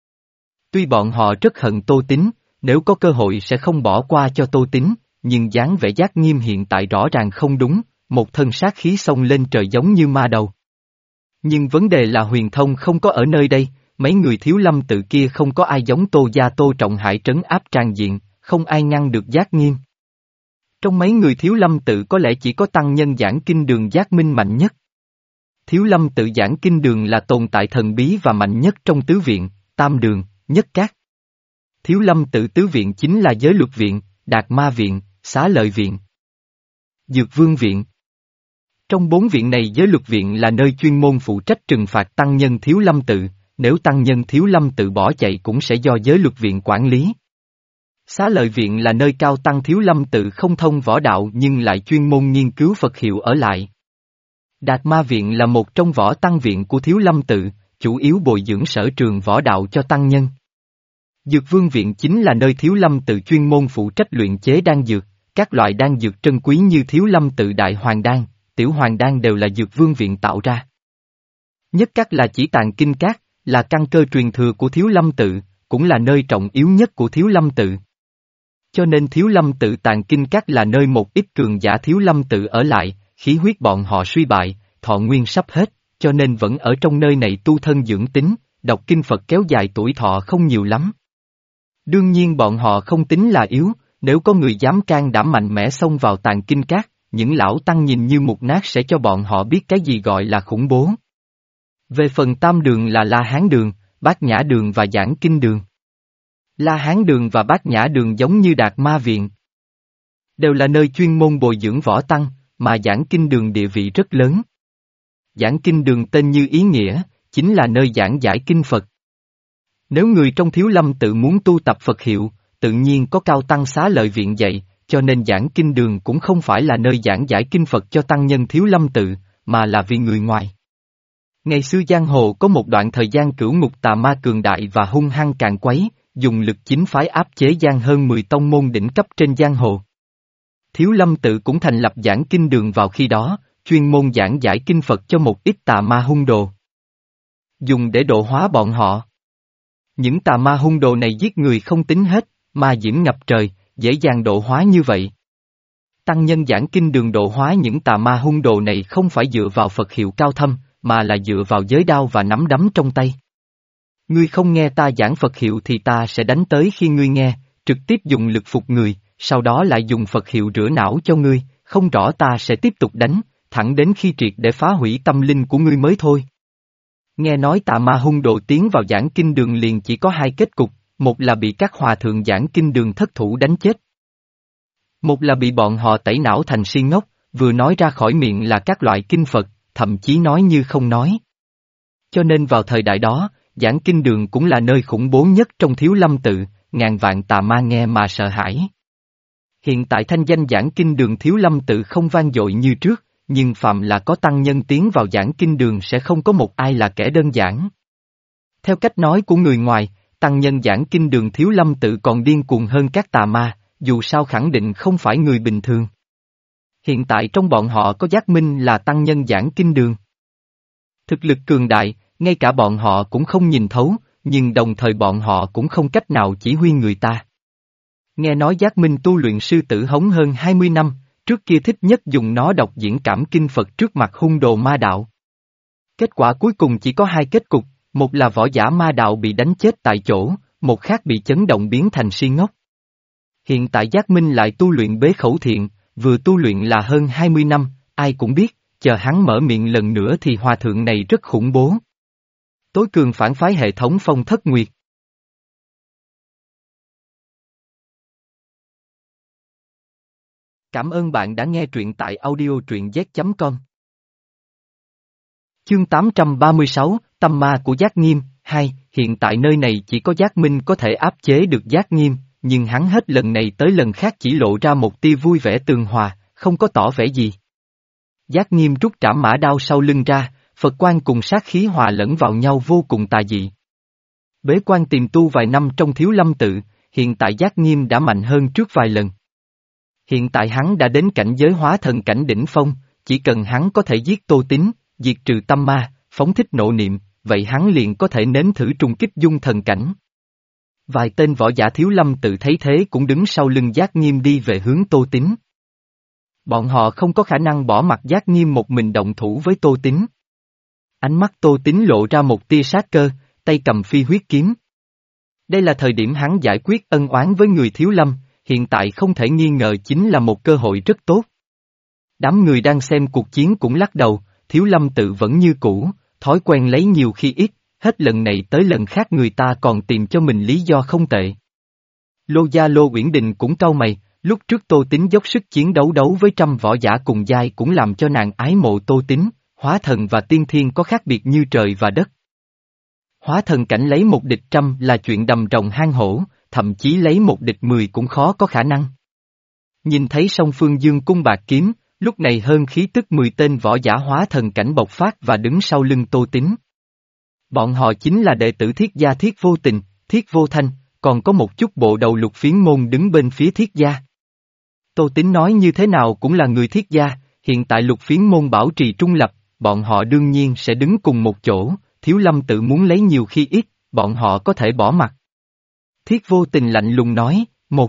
Speaker 1: Tuy bọn họ rất hận Tô Tín, nếu có cơ hội sẽ không bỏ qua cho Tô Tín, nhưng dáng vẻ Giác Nghiêm hiện tại rõ ràng không đúng, một thân sát khí xông lên trời giống như ma đầu. Nhưng vấn đề là Huyền Thông không có ở nơi đây, mấy người Thiếu Lâm tự kia không có ai giống Tô gia Tô Trọng Hải trấn áp tràn diện, không ai ngăn được Giác Nghiêm. Trong mấy người Thiếu Lâm tự có lẽ chỉ có tăng nhân giảng kinh đường Giác Minh mạnh nhất. Thiếu Lâm tự giảng kinh đường là tồn tại thần bí và mạnh nhất trong tứ viện, tam đường, nhất cát. Thiếu Lâm tự tứ viện chính là Giới Luật viện, Đạt Ma viện, Xá Lợi viện, Dược Vương viện. Trong bốn viện này Giới Luật viện là nơi chuyên môn phụ trách trừng phạt tăng nhân Thiếu Lâm tự, nếu tăng nhân Thiếu Lâm tự bỏ chạy cũng sẽ do Giới Luật viện quản lý. Xá Lợi viện là nơi cao tăng Thiếu Lâm tự không thông võ đạo nhưng lại chuyên môn nghiên cứu Phật hiệu ở lại. Đạt Ma viện là một trong võ tăng viện của Thiếu Lâm tự, chủ yếu bồi dưỡng sở trường võ đạo cho tăng nhân. Dược Vương viện chính là nơi Thiếu Lâm tự chuyên môn phụ trách luyện chế đan dược, các loại đan dược trân quý như Thiếu Lâm tự Đại Hoàng đan, Tiểu Hoàng đan đều là Dược Vương viện tạo ra. Nhất Cát là chỉ tàng kinh cát, là căn cơ truyền thừa của Thiếu Lâm tự, cũng là nơi trọng yếu nhất của Thiếu Lâm tự. Cho nên Thiếu Lâm tự tàng kinh cát là nơi một ít cường giả Thiếu Lâm tự ở lại, khí huyết bọn họ suy bại, thọ nguyên sắp hết, cho nên vẫn ở trong nơi này tu thân dưỡng tính, đọc kinh Phật kéo dài tuổi thọ không nhiều lắm. Đương nhiên bọn họ không tính là yếu, nếu có người dám can đảm mạnh mẽ xông vào tàng kinh cát, những lão tăng nhìn như mục nát sẽ cho bọn họ biết cái gì gọi là khủng bố. Về phần tam đường là La Hán đường, Bát Nhã đường và Giảng Kinh đường. La Hán đường và Bát Nhã đường giống như Đạt Ma viện. Đều là nơi chuyên môn bồi dưỡng võ tăng, mà Giảng Kinh đường địa vị rất lớn. Giảng Kinh đường tên như ý nghĩa, chính là nơi giảng giải kinh Phật. Nếu người trong Thiếu Lâm tự muốn tu tập Phật hiệu, tự nhiên có cao tăng Xá Lợi viện dạy, cho nên Giảng Kinh đường cũng không phải là nơi giảng giải kinh Phật cho tăng nhân Thiếu Lâm tự, mà là vì người ngoài. Ngày xưa giang hồ có một đoạn thời gian cửu ngục tà ma cường đại và hung hăng càn quấy, dùng lực chính phái áp chế giang hơn mười tông môn đỉnh cấp trên giang hồ. Thiếu Lâm tự cũng thành lập Giảng Kinh đường vào khi đó, chuyên môn giảng giải kinh Phật cho một ít tà ma hung đồ. Dùng để độ hóa bọn họ. Những tà ma hung đồ này giết người không tính hết, ma diễm ngập trời, dễ dàng độ hóa như vậy. Tăng nhân giảng kinh đường độ hóa những tà ma hung đồ này không phải dựa vào Phật hiệu cao thâm, mà là dựa vào giới đao và nắm đấm trong tay. Ngươi không nghe ta giảng Phật hiệu thì ta sẽ đánh tới khi ngươi nghe, trực tiếp dùng lực phục người, sau đó lại dùng Phật hiệu rửa não cho ngươi, không rõ ta sẽ tiếp tục đánh, thẳng đến khi triệt để phá hủy tâm linh của ngươi mới thôi. Nghe nói tà ma hung đồ tiến vào giảng kinh đường liền chỉ có hai kết cục, một là bị các hòa thượng giảng kinh đường thất thủ đánh chết. Một là bị bọn họ tẩy não thành si ngốc, vừa nói ra khỏi miệng là các loại kinh Phật, thậm chí nói như không nói. Cho nên vào thời đại đó, giảng kinh đường cũng là nơi khủng bố nhất trong Thiếu Lâm tự, ngàn vạn tà ma nghe mà sợ hãi. Hiện tại thanh danh giảng kinh đường Thiếu Lâm tự không vang dội như trước, nhưng phạm là có tăng nhân tiến vào giảng kinh đường sẽ không có một ai là kẻ đơn giản. Theo cách nói của người ngoài, tăng nhân giảng kinh đường Thiếu Lâm tự còn điên cuồng hơn các tà ma, dù sao khẳng định không phải người bình thường. Hiện tại trong bọn họ có Giác Minh là tăng nhân giảng kinh đường. Thực lực cường đại, ngay cả bọn họ cũng không nhìn thấu, nhưng đồng thời bọn họ cũng không cách nào chỉ huy người ta. Nghe nói Giác Minh tu luyện sư tử hống hơn hai mươi năm, trước kia thích nhất dùng nó đọc diễn cảm kinh Phật trước mặt hung đồ ma đạo. Kết quả cuối cùng chỉ có hai kết cục, một là võ giả ma đạo bị đánh chết tại chỗ, một khác bị chấn động biến thành si ngốc. Hiện tại Giác Minh lại tu luyện bế khẩu thiện, vừa tu luyện là hơn hai mươi năm, ai cũng biết, chờ hắn mở miệng lần nữa thì hòa thượng này rất khủng bố. Tối cường phản phái hệ thống Phong Thất Nguyệt. Cảm ơn bạn đã nghe truyện tại audio truyện z chấm com. Chương tám trăm ba mươi sáu, Tâm Ma của Giác Nghiêm, hai, hiện tại nơi này chỉ có Giác Minh có thể áp chế được Giác Nghiêm, nhưng hắn hết lần này tới lần khác chỉ lộ ra một tia vui vẻ tường hòa, không có tỏ vẻ gì. Giác Nghiêm rút trảm mã đao sau lưng ra, Phật quan cùng sát khí hòa lẫn vào nhau vô cùng tà dị. Bế quan tìm tu vài năm trong Thiếu Lâm tự, hiện tại Giác Nghiêm đã mạnh hơn trước vài lần. Hiện tại hắn đã đến cảnh giới hóa thần cảnh đỉnh phong, chỉ cần hắn có thể giết Tô Tín, diệt trừ tâm ma, phóng thích nộ niệm, vậy hắn liền có thể nếm thử trùng kích dung thần cảnh. Vài tên võ giả Thiếu Lâm tự thấy thế cũng đứng sau lưng Giác Nghiêm đi về hướng Tô Tín. Bọn họ không có khả năng bỏ mặc Giác Nghiêm một mình động thủ với Tô Tín. Ánh mắt Tô Tín lộ ra một tia sát cơ, tay cầm phi huyết kiếm. Đây là thời điểm hắn giải quyết ân oán với người Thiếu Lâm, hiện tại không thể nghi ngờ chính là một cơ hội rất tốt. Đám người đang xem cuộc chiến cũng lắc đầu, Thiếu Lâm tự vẫn như cũ, thói quen lấy nhiều khi ít, hết lần này tới lần khác người ta còn tìm cho mình lý do không tệ. Lô Gia Lô Uyển Đình cũng cau mày, lúc trước Tô Tín dốc sức chiến đấu đấu với trăm võ giả cùng giai cũng làm cho nàng ái mộ Tô Tín, hóa thần và tiên thiên có khác biệt như trời và đất. Hóa thần cảnh lấy một địch trăm là chuyện đầm rồng hang hổ, thậm chí lấy một địch mười cũng khó có khả năng. Nhìn thấy song phương dương cung bạc kiếm, lúc này hơn khí tức mười tên võ giả hóa thần cảnh bộc phát và đứng sau lưng Tô Tín. Bọn họ chính là đệ tử Thiết Gia Thiết Vô Tình, Thiết Vô Thanh, còn có một chút bộ đầu Lục Phiến Môn đứng bên phía Thiết Gia. Tô Tín nói như thế nào cũng là người Thiết Gia, hiện tại Lục Phiến Môn bảo trì trung lập, bọn họ đương nhiên sẽ đứng cùng một chỗ, Thiếu Lâm tự muốn lấy nhiều khi ít, bọn họ có thể bỏ mặt. Thiết Vô Tình lạnh lùng nói, một.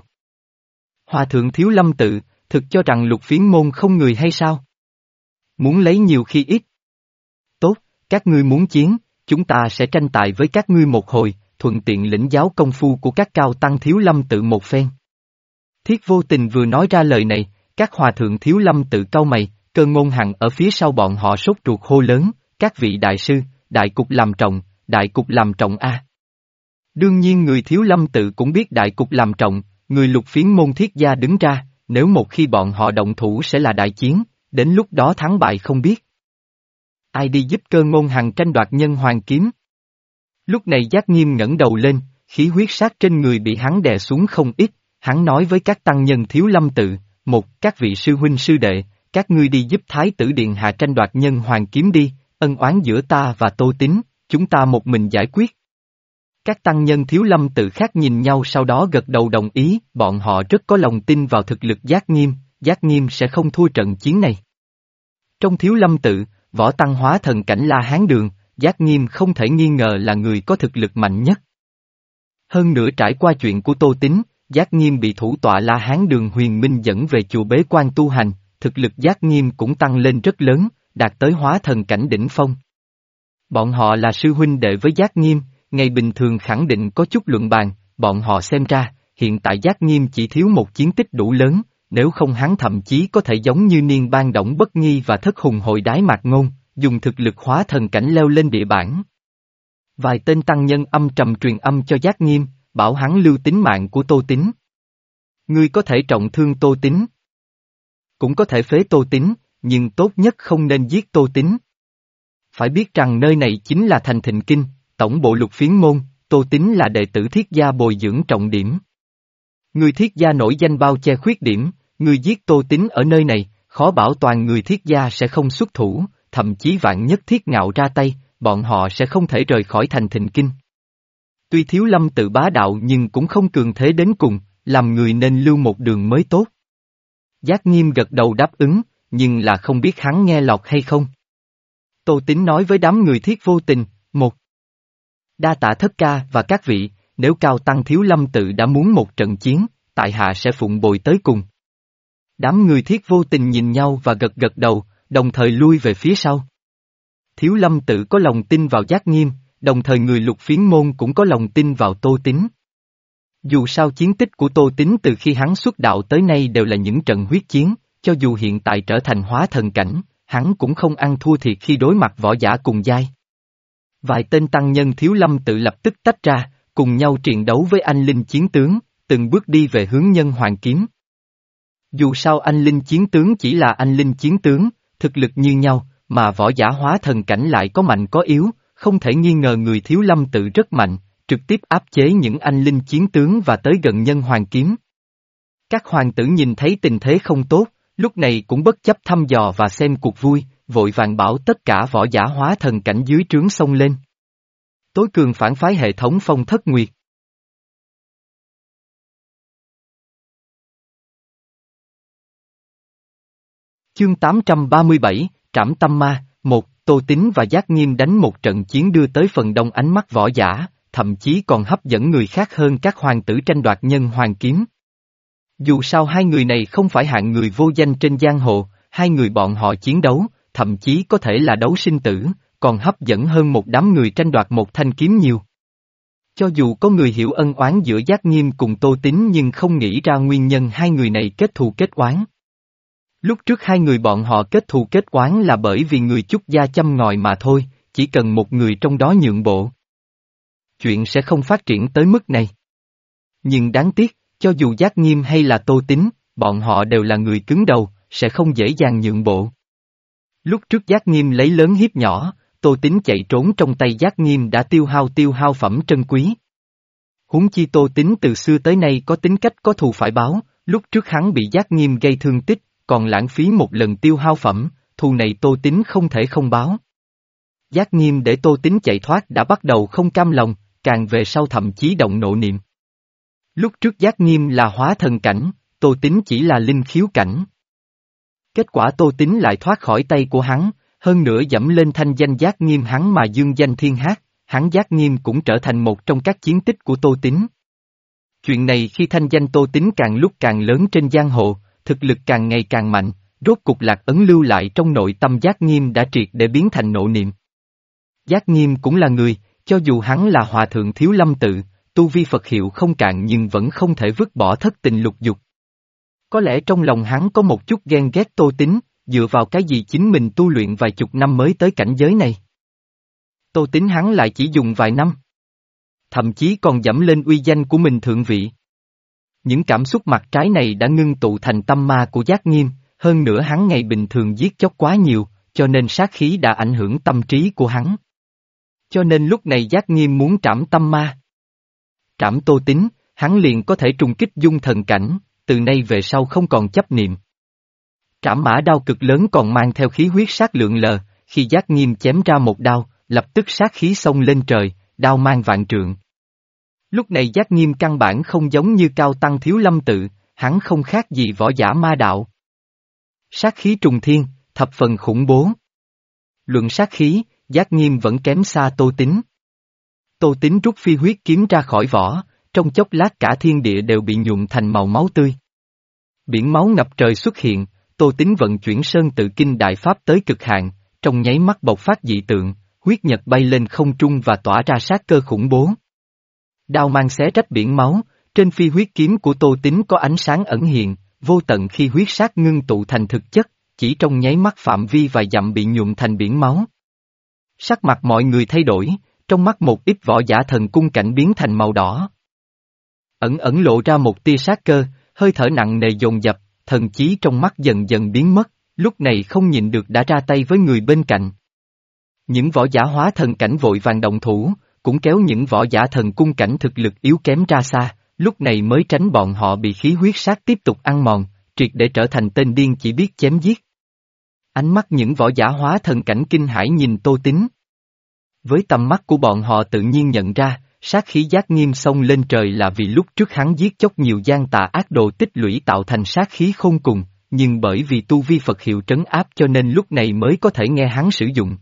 Speaker 1: Hòa thượng Thiếu Lâm tự, thực cho rằng Lục Phiến Môn không người hay sao? Muốn lấy nhiều khi ít. Tốt, các ngươi muốn chiến, chúng ta sẽ tranh tài với các ngươi một hồi, thuận tiện lĩnh giáo công phu của các cao tăng Thiếu Lâm tự một phen. Thiết Vô Tình vừa nói ra lời này, các hòa thượng Thiếu Lâm tự cau mày, Cơ Ngôn Hằng ở phía sau bọn họ sốt ruột hô lớn, các vị đại sư, đại cục làm trọng, đại cục làm trọng a. Đương nhiên người Thiếu Lâm tự cũng biết đại cục làm trọng, người Lục Phiến Môn Thiết Gia đứng ra, nếu một khi bọn họ động thủ sẽ là đại chiến, đến lúc đó thắng bại không biết. Ai đi giúp Cơ Ngôn Hằng tranh đoạt nhân hoàng kiếm? Lúc này Giác Nghiêm ngẩng đầu lên, khí huyết sát trên người bị hắn đè xuống không ít, hắn nói với các tăng nhân Thiếu Lâm tự, một, các vị sư huynh sư đệ, các ngươi đi giúp Thái tử Điện Hạ tranh đoạt nhân hoàng kiếm đi, ân oán giữa ta và Tô Tín, chúng ta một mình giải quyết. Các tăng nhân Thiếu Lâm tự khác nhìn nhau sau đó gật đầu đồng ý, bọn họ rất có lòng tin vào thực lực Giác Nghiêm, Giác Nghiêm sẽ không thua trận chiến này. Trong Thiếu Lâm tự, võ tăng hóa thần cảnh La Hán Đường, Giác Nghiêm không thể nghi ngờ là người có thực lực mạnh nhất. Hơn nữa trải qua chuyện của Tô Tín, Giác Nghiêm bị thủ tọa La Hán Đường Huyền Minh dẫn về chùa bế quan tu hành, thực lực Giác Nghiêm cũng tăng lên rất lớn, đạt tới hóa thần cảnh đỉnh phong. Bọn họ là sư huynh đệ với Giác Nghiêm, ngày bình thường khẳng định có chút luận bàn, bọn họ xem ra, hiện tại Giác Nghiêm chỉ thiếu một chiến tích đủ lớn, nếu không hắn thậm chí có thể giống như Niên Ban Đổng Bất Nghi và Thất Hùng Hội Đái Mạc Ngôn, dùng thực lực hóa thần cảnh leo lên địa bản. Vài tên tăng nhân âm trầm truyền âm cho Giác Nghiêm, bảo hắn lưu tính mạng của Tô Tín. Ngươi có thể trọng thương Tô Tín, cũng có thể phế Tô Tín, nhưng tốt nhất không nên giết Tô Tín. Phải biết rằng nơi này chính là thành Thịnh Kinh, tổng bộ Lục Phiến môn, Tô Tín là đệ tử Thiết gia bồi dưỡng trọng điểm. Người Thiết gia nổi danh bao che khuyết điểm, người giết Tô Tín ở nơi này, khó bảo toàn người Thiết gia sẽ không xuất thủ, thậm chí vạn nhất Thiết Ngạo ra tay, bọn họ sẽ không thể rời khỏi thành Thịnh Kinh. Tuy Thiếu Lâm tự bá đạo nhưng cũng không cường thế đến cùng, làm người nên lưu một đường mới tốt. Giác Nghiêm gật đầu đáp ứng, nhưng là không biết hắn nghe lọt hay không. Tô Tín nói với đám người Thiết Vô Tình, một. Đa tạ Thất ca và các vị, nếu Cao Tăng Thiếu Lâm tự đã muốn một trận chiến, tại hạ sẽ phụng bồi tới cùng. Đám người Thiết Vô Tình nhìn nhau và gật gật đầu, đồng thời lui về phía sau. Thiếu Lâm tự có lòng tin vào Giác Nghiêm, đồng thời người Lục Phiến môn cũng có lòng tin vào Tô Tín. Dù sao chiến tích của Tô Tín từ khi hắn xuất đạo tới nay đều là những trận huyết chiến, cho dù hiện tại trở thành hóa thần cảnh, hắn cũng không ăn thua thiệt khi đối mặt võ giả cùng giai. Vài tên tăng nhân Thiếu Lâm tự lập tức tách ra, cùng nhau triền đấu với anh linh chiến tướng, từng bước đi về hướng Nhân Hoàng kiếm. Dù sao anh linh chiến tướng chỉ là anh linh chiến tướng, thực lực như nhau, mà võ giả hóa thần cảnh lại có mạnh có yếu, không thể nghi ngờ người Thiếu Lâm tự rất mạnh, trực tiếp áp chế những anh linh chiến tướng và tới gần Nhân Hoàng kiếm. Các hoàng tử nhìn thấy tình thế không tốt, lúc này cũng bất chấp thăm dò và xem cuộc vui, vội vàng bảo tất cả võ giả hóa thần cảnh dưới trướng xông lên. Tối cường phản phái hệ thống Phong Thất Nguyệt. Chương tám trăm ba mươi bảy, Trảm Tâm Ma, một, Tô Tín và Giác Nghiêm đánh một trận chiến đưa tới phần đông ánh mắt võ giả, thậm chí còn hấp dẫn người khác hơn các hoàng tử tranh đoạt Nhân Hoàng kiếm. Dù sao hai người này không phải hạng người vô danh trên giang hồ, hai người bọn họ chiến đấu, thậm chí có thể là đấu sinh tử, còn hấp dẫn hơn một đám người tranh đoạt một thanh kiếm nhiều. Cho dù có người hiểu ân oán giữa Giác Nghiêm cùng Tô Tín nhưng không nghĩ ra nguyên nhân hai người này kết thù kết oán. Lúc trước hai người bọn họ kết thù kết oán là bởi vì người Chúc gia châm ngòi mà thôi, chỉ cần một người trong đó nhượng bộ. Chuyện sẽ không phát triển tới mức này. Nhưng đáng tiếc, cho dù Giác Nghiêm hay là Tô Tín, bọn họ đều là người cứng đầu, sẽ không dễ dàng nhượng bộ. Lúc trước Giác Nghiêm lấy lớn hiếp nhỏ, Tô Tín chạy trốn trong tay Giác Nghiêm đã tiêu hao tiêu hao phẩm trân quý. Huống chi Tô Tín từ xưa tới nay có tính cách có thù phải báo, lúc trước hắn bị Giác Nghiêm gây thương tích, còn lãng phí một lần tiêu hao phẩm, thù này Tô Tín không thể không báo. Giác Nghiêm để Tô Tín chạy thoát đã bắt đầu không cam lòng, càng về sau thậm chí động nộ niệm. Lúc trước Giác Nghiêm là hóa thần cảnh, Tô Tín chỉ là linh khiếu cảnh. Kết quả Tô Tín lại thoát khỏi tay của hắn, hơn nữa dẫm lên thanh danh Giác Nghiêm hắn mà dương danh thiên hát, hắn Giác Nghiêm cũng trở thành một trong các chiến tích của Tô Tín. Chuyện này khi thanh danh Tô Tín càng lúc càng lớn trên giang hồ, thực lực càng ngày càng mạnh, rốt cục lạc ấn lưu lại trong nội tâm Giác Nghiêm đã triệt để biến thành nộ niệm. Giác Nghiêm cũng là người, cho dù hắn là hòa thượng Thiếu Lâm tự, tu vi Phật hiệu không cạn nhưng vẫn không thể vứt bỏ thất tình lục dục. Có lẽ trong lòng hắn có một chút ghen ghét Tô Tín, dựa vào cái gì chính mình tu luyện vài chục năm mới tới cảnh giới này. Tô Tín hắn lại chỉ dùng vài năm. Thậm chí còn dẫm lên uy danh của mình thượng vị. Những cảm xúc mặt trái này đã ngưng tụ thành tâm ma của Giác Nghiêm, hơn nữa hắn ngày bình thường giết chóc quá nhiều, cho nên sát khí đã ảnh hưởng tâm trí của hắn. Cho nên lúc này Giác Nghiêm muốn trảm tâm ma. Trảm Tô Tín, hắn liền có thể trùng kích dung thần cảnh, từ nay về sau không còn chấp niệm. Trảm mã đao cực lớn còn mang theo khí huyết sát lượng lờ, khi Giác Nghiêm chém ra một đao, lập tức sát khí xông lên trời, đao mang vạn trượng. Lúc này Giác Nghiêm căn bản không giống như Cao Tăng Thiếu Lâm tự, hắn không khác gì võ giả ma đạo. Sát khí trùng thiên, thập phần khủng bố. Luận sát khí, Giác Nghiêm vẫn kém xa Tô Tín. Tô Tín rút phi huyết kiếm ra khỏi vỏ, trong chốc lát cả thiên địa đều bị nhuộm thành màu máu tươi. Biển máu ngập trời xuất hiện, Tô Tín vận chuyển Sơn Tự Kinh Đại Pháp tới cực hạn, trong nháy mắt bộc phát dị tượng, huyết nhật bay lên không trung và tỏa ra sát cơ khủng bố. Đao mang xé rách biển máu, trên phi huyết kiếm của Tô Tín có ánh sáng ẩn hiện, vô tận khi huyết sát ngưng tụ thành thực chất, chỉ trong nháy mắt phạm vi vài dặm bị nhuộm thành biển máu. Sắc mặt mọi người thay đổi, trong mắt một ít võ giả thần cung cảnh biến thành màu đỏ. Ẩn ẩn lộ ra một tia sát cơ, hơi thở nặng nề dồn dập, thần chí trong mắt dần dần biến mất, lúc này không nhìn được đã ra tay với người bên cạnh. Những võ giả hóa thần cảnh vội vàng động thủ, cũng kéo những võ giả thần cung cảnh thực lực yếu kém ra xa, lúc này mới tránh bọn họ bị khí huyết sát tiếp tục ăn mòn, triệt để trở thành tên điên chỉ biết chém giết. Ánh mắt những võ giả hóa thần cảnh kinh hãi nhìn Tô Tín. Với tầm mắt của bọn họ tự nhiên nhận ra, sát khí giác nghiêm xông lên trời là vì lúc trước hắn giết chóc nhiều gian tà ác đồ tích lũy tạo thành sát khí khôn cùng, nhưng bởi vì tu vi Phật hiệu trấn áp cho nên lúc này mới có thể nghe hắn sử dụng.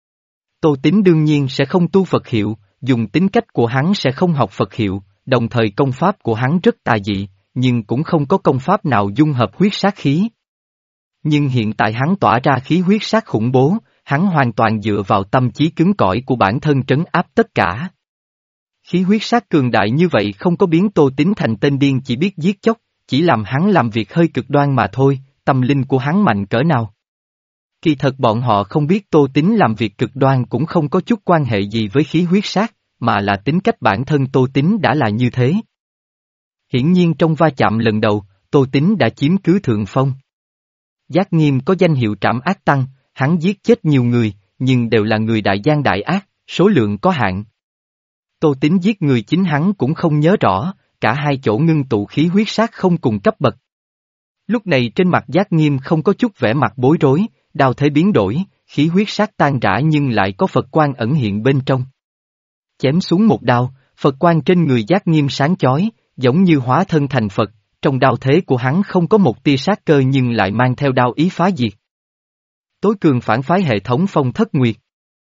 Speaker 1: Tô Tín đương nhiên sẽ không tu Phật hiệu, dùng tính cách của hắn sẽ không học Phật hiệu, đồng thời công pháp của hắn rất tà dị, nhưng cũng không có công pháp nào dung hợp huyết sát khí. Nhưng hiện tại hắn tỏa ra khí huyết sát khủng bố, hắn hoàn toàn dựa vào tâm trí cứng cỏi của bản thân trấn áp tất cả. Khí huyết sát cường đại như vậy không có biến Tô Tín thành tên điên chỉ biết giết chóc, chỉ làm hắn làm việc hơi cực đoan mà thôi, tâm linh của hắn mạnh cỡ nào. Kỳ thật bọn họ không biết Tô Tín làm việc cực đoan cũng không có chút quan hệ gì với khí huyết sát, mà là tính cách bản thân Tô Tín đã là như thế. Hiển nhiên trong va chạm lần đầu, Tô Tín đã chiếm cứ thượng phong. Giác Nghiêm có danh hiệu trảm ác tăng, hắn giết chết nhiều người, nhưng đều là người đại gian đại ác, số lượng có hạn. Tô Tín giết người chính hắn cũng không nhớ rõ, cả hai chỗ ngưng tụ khí huyết sát không cùng cấp bậc. Lúc này trên mặt Giác Nghiêm không có chút vẻ mặt bối rối, đao thế biến đổi, khí huyết sát tan rã nhưng lại có Phật quang ẩn hiện bên trong. Chém xuống một đao, Phật quang trên người Giác Nghiêm sáng chói, giống như hóa thân thành Phật, trong đao thế của hắn không có một tia sát cơ nhưng lại mang theo đao ý phá diệt. Tối cường phản phái hệ thống Phong Thất Nguyệt.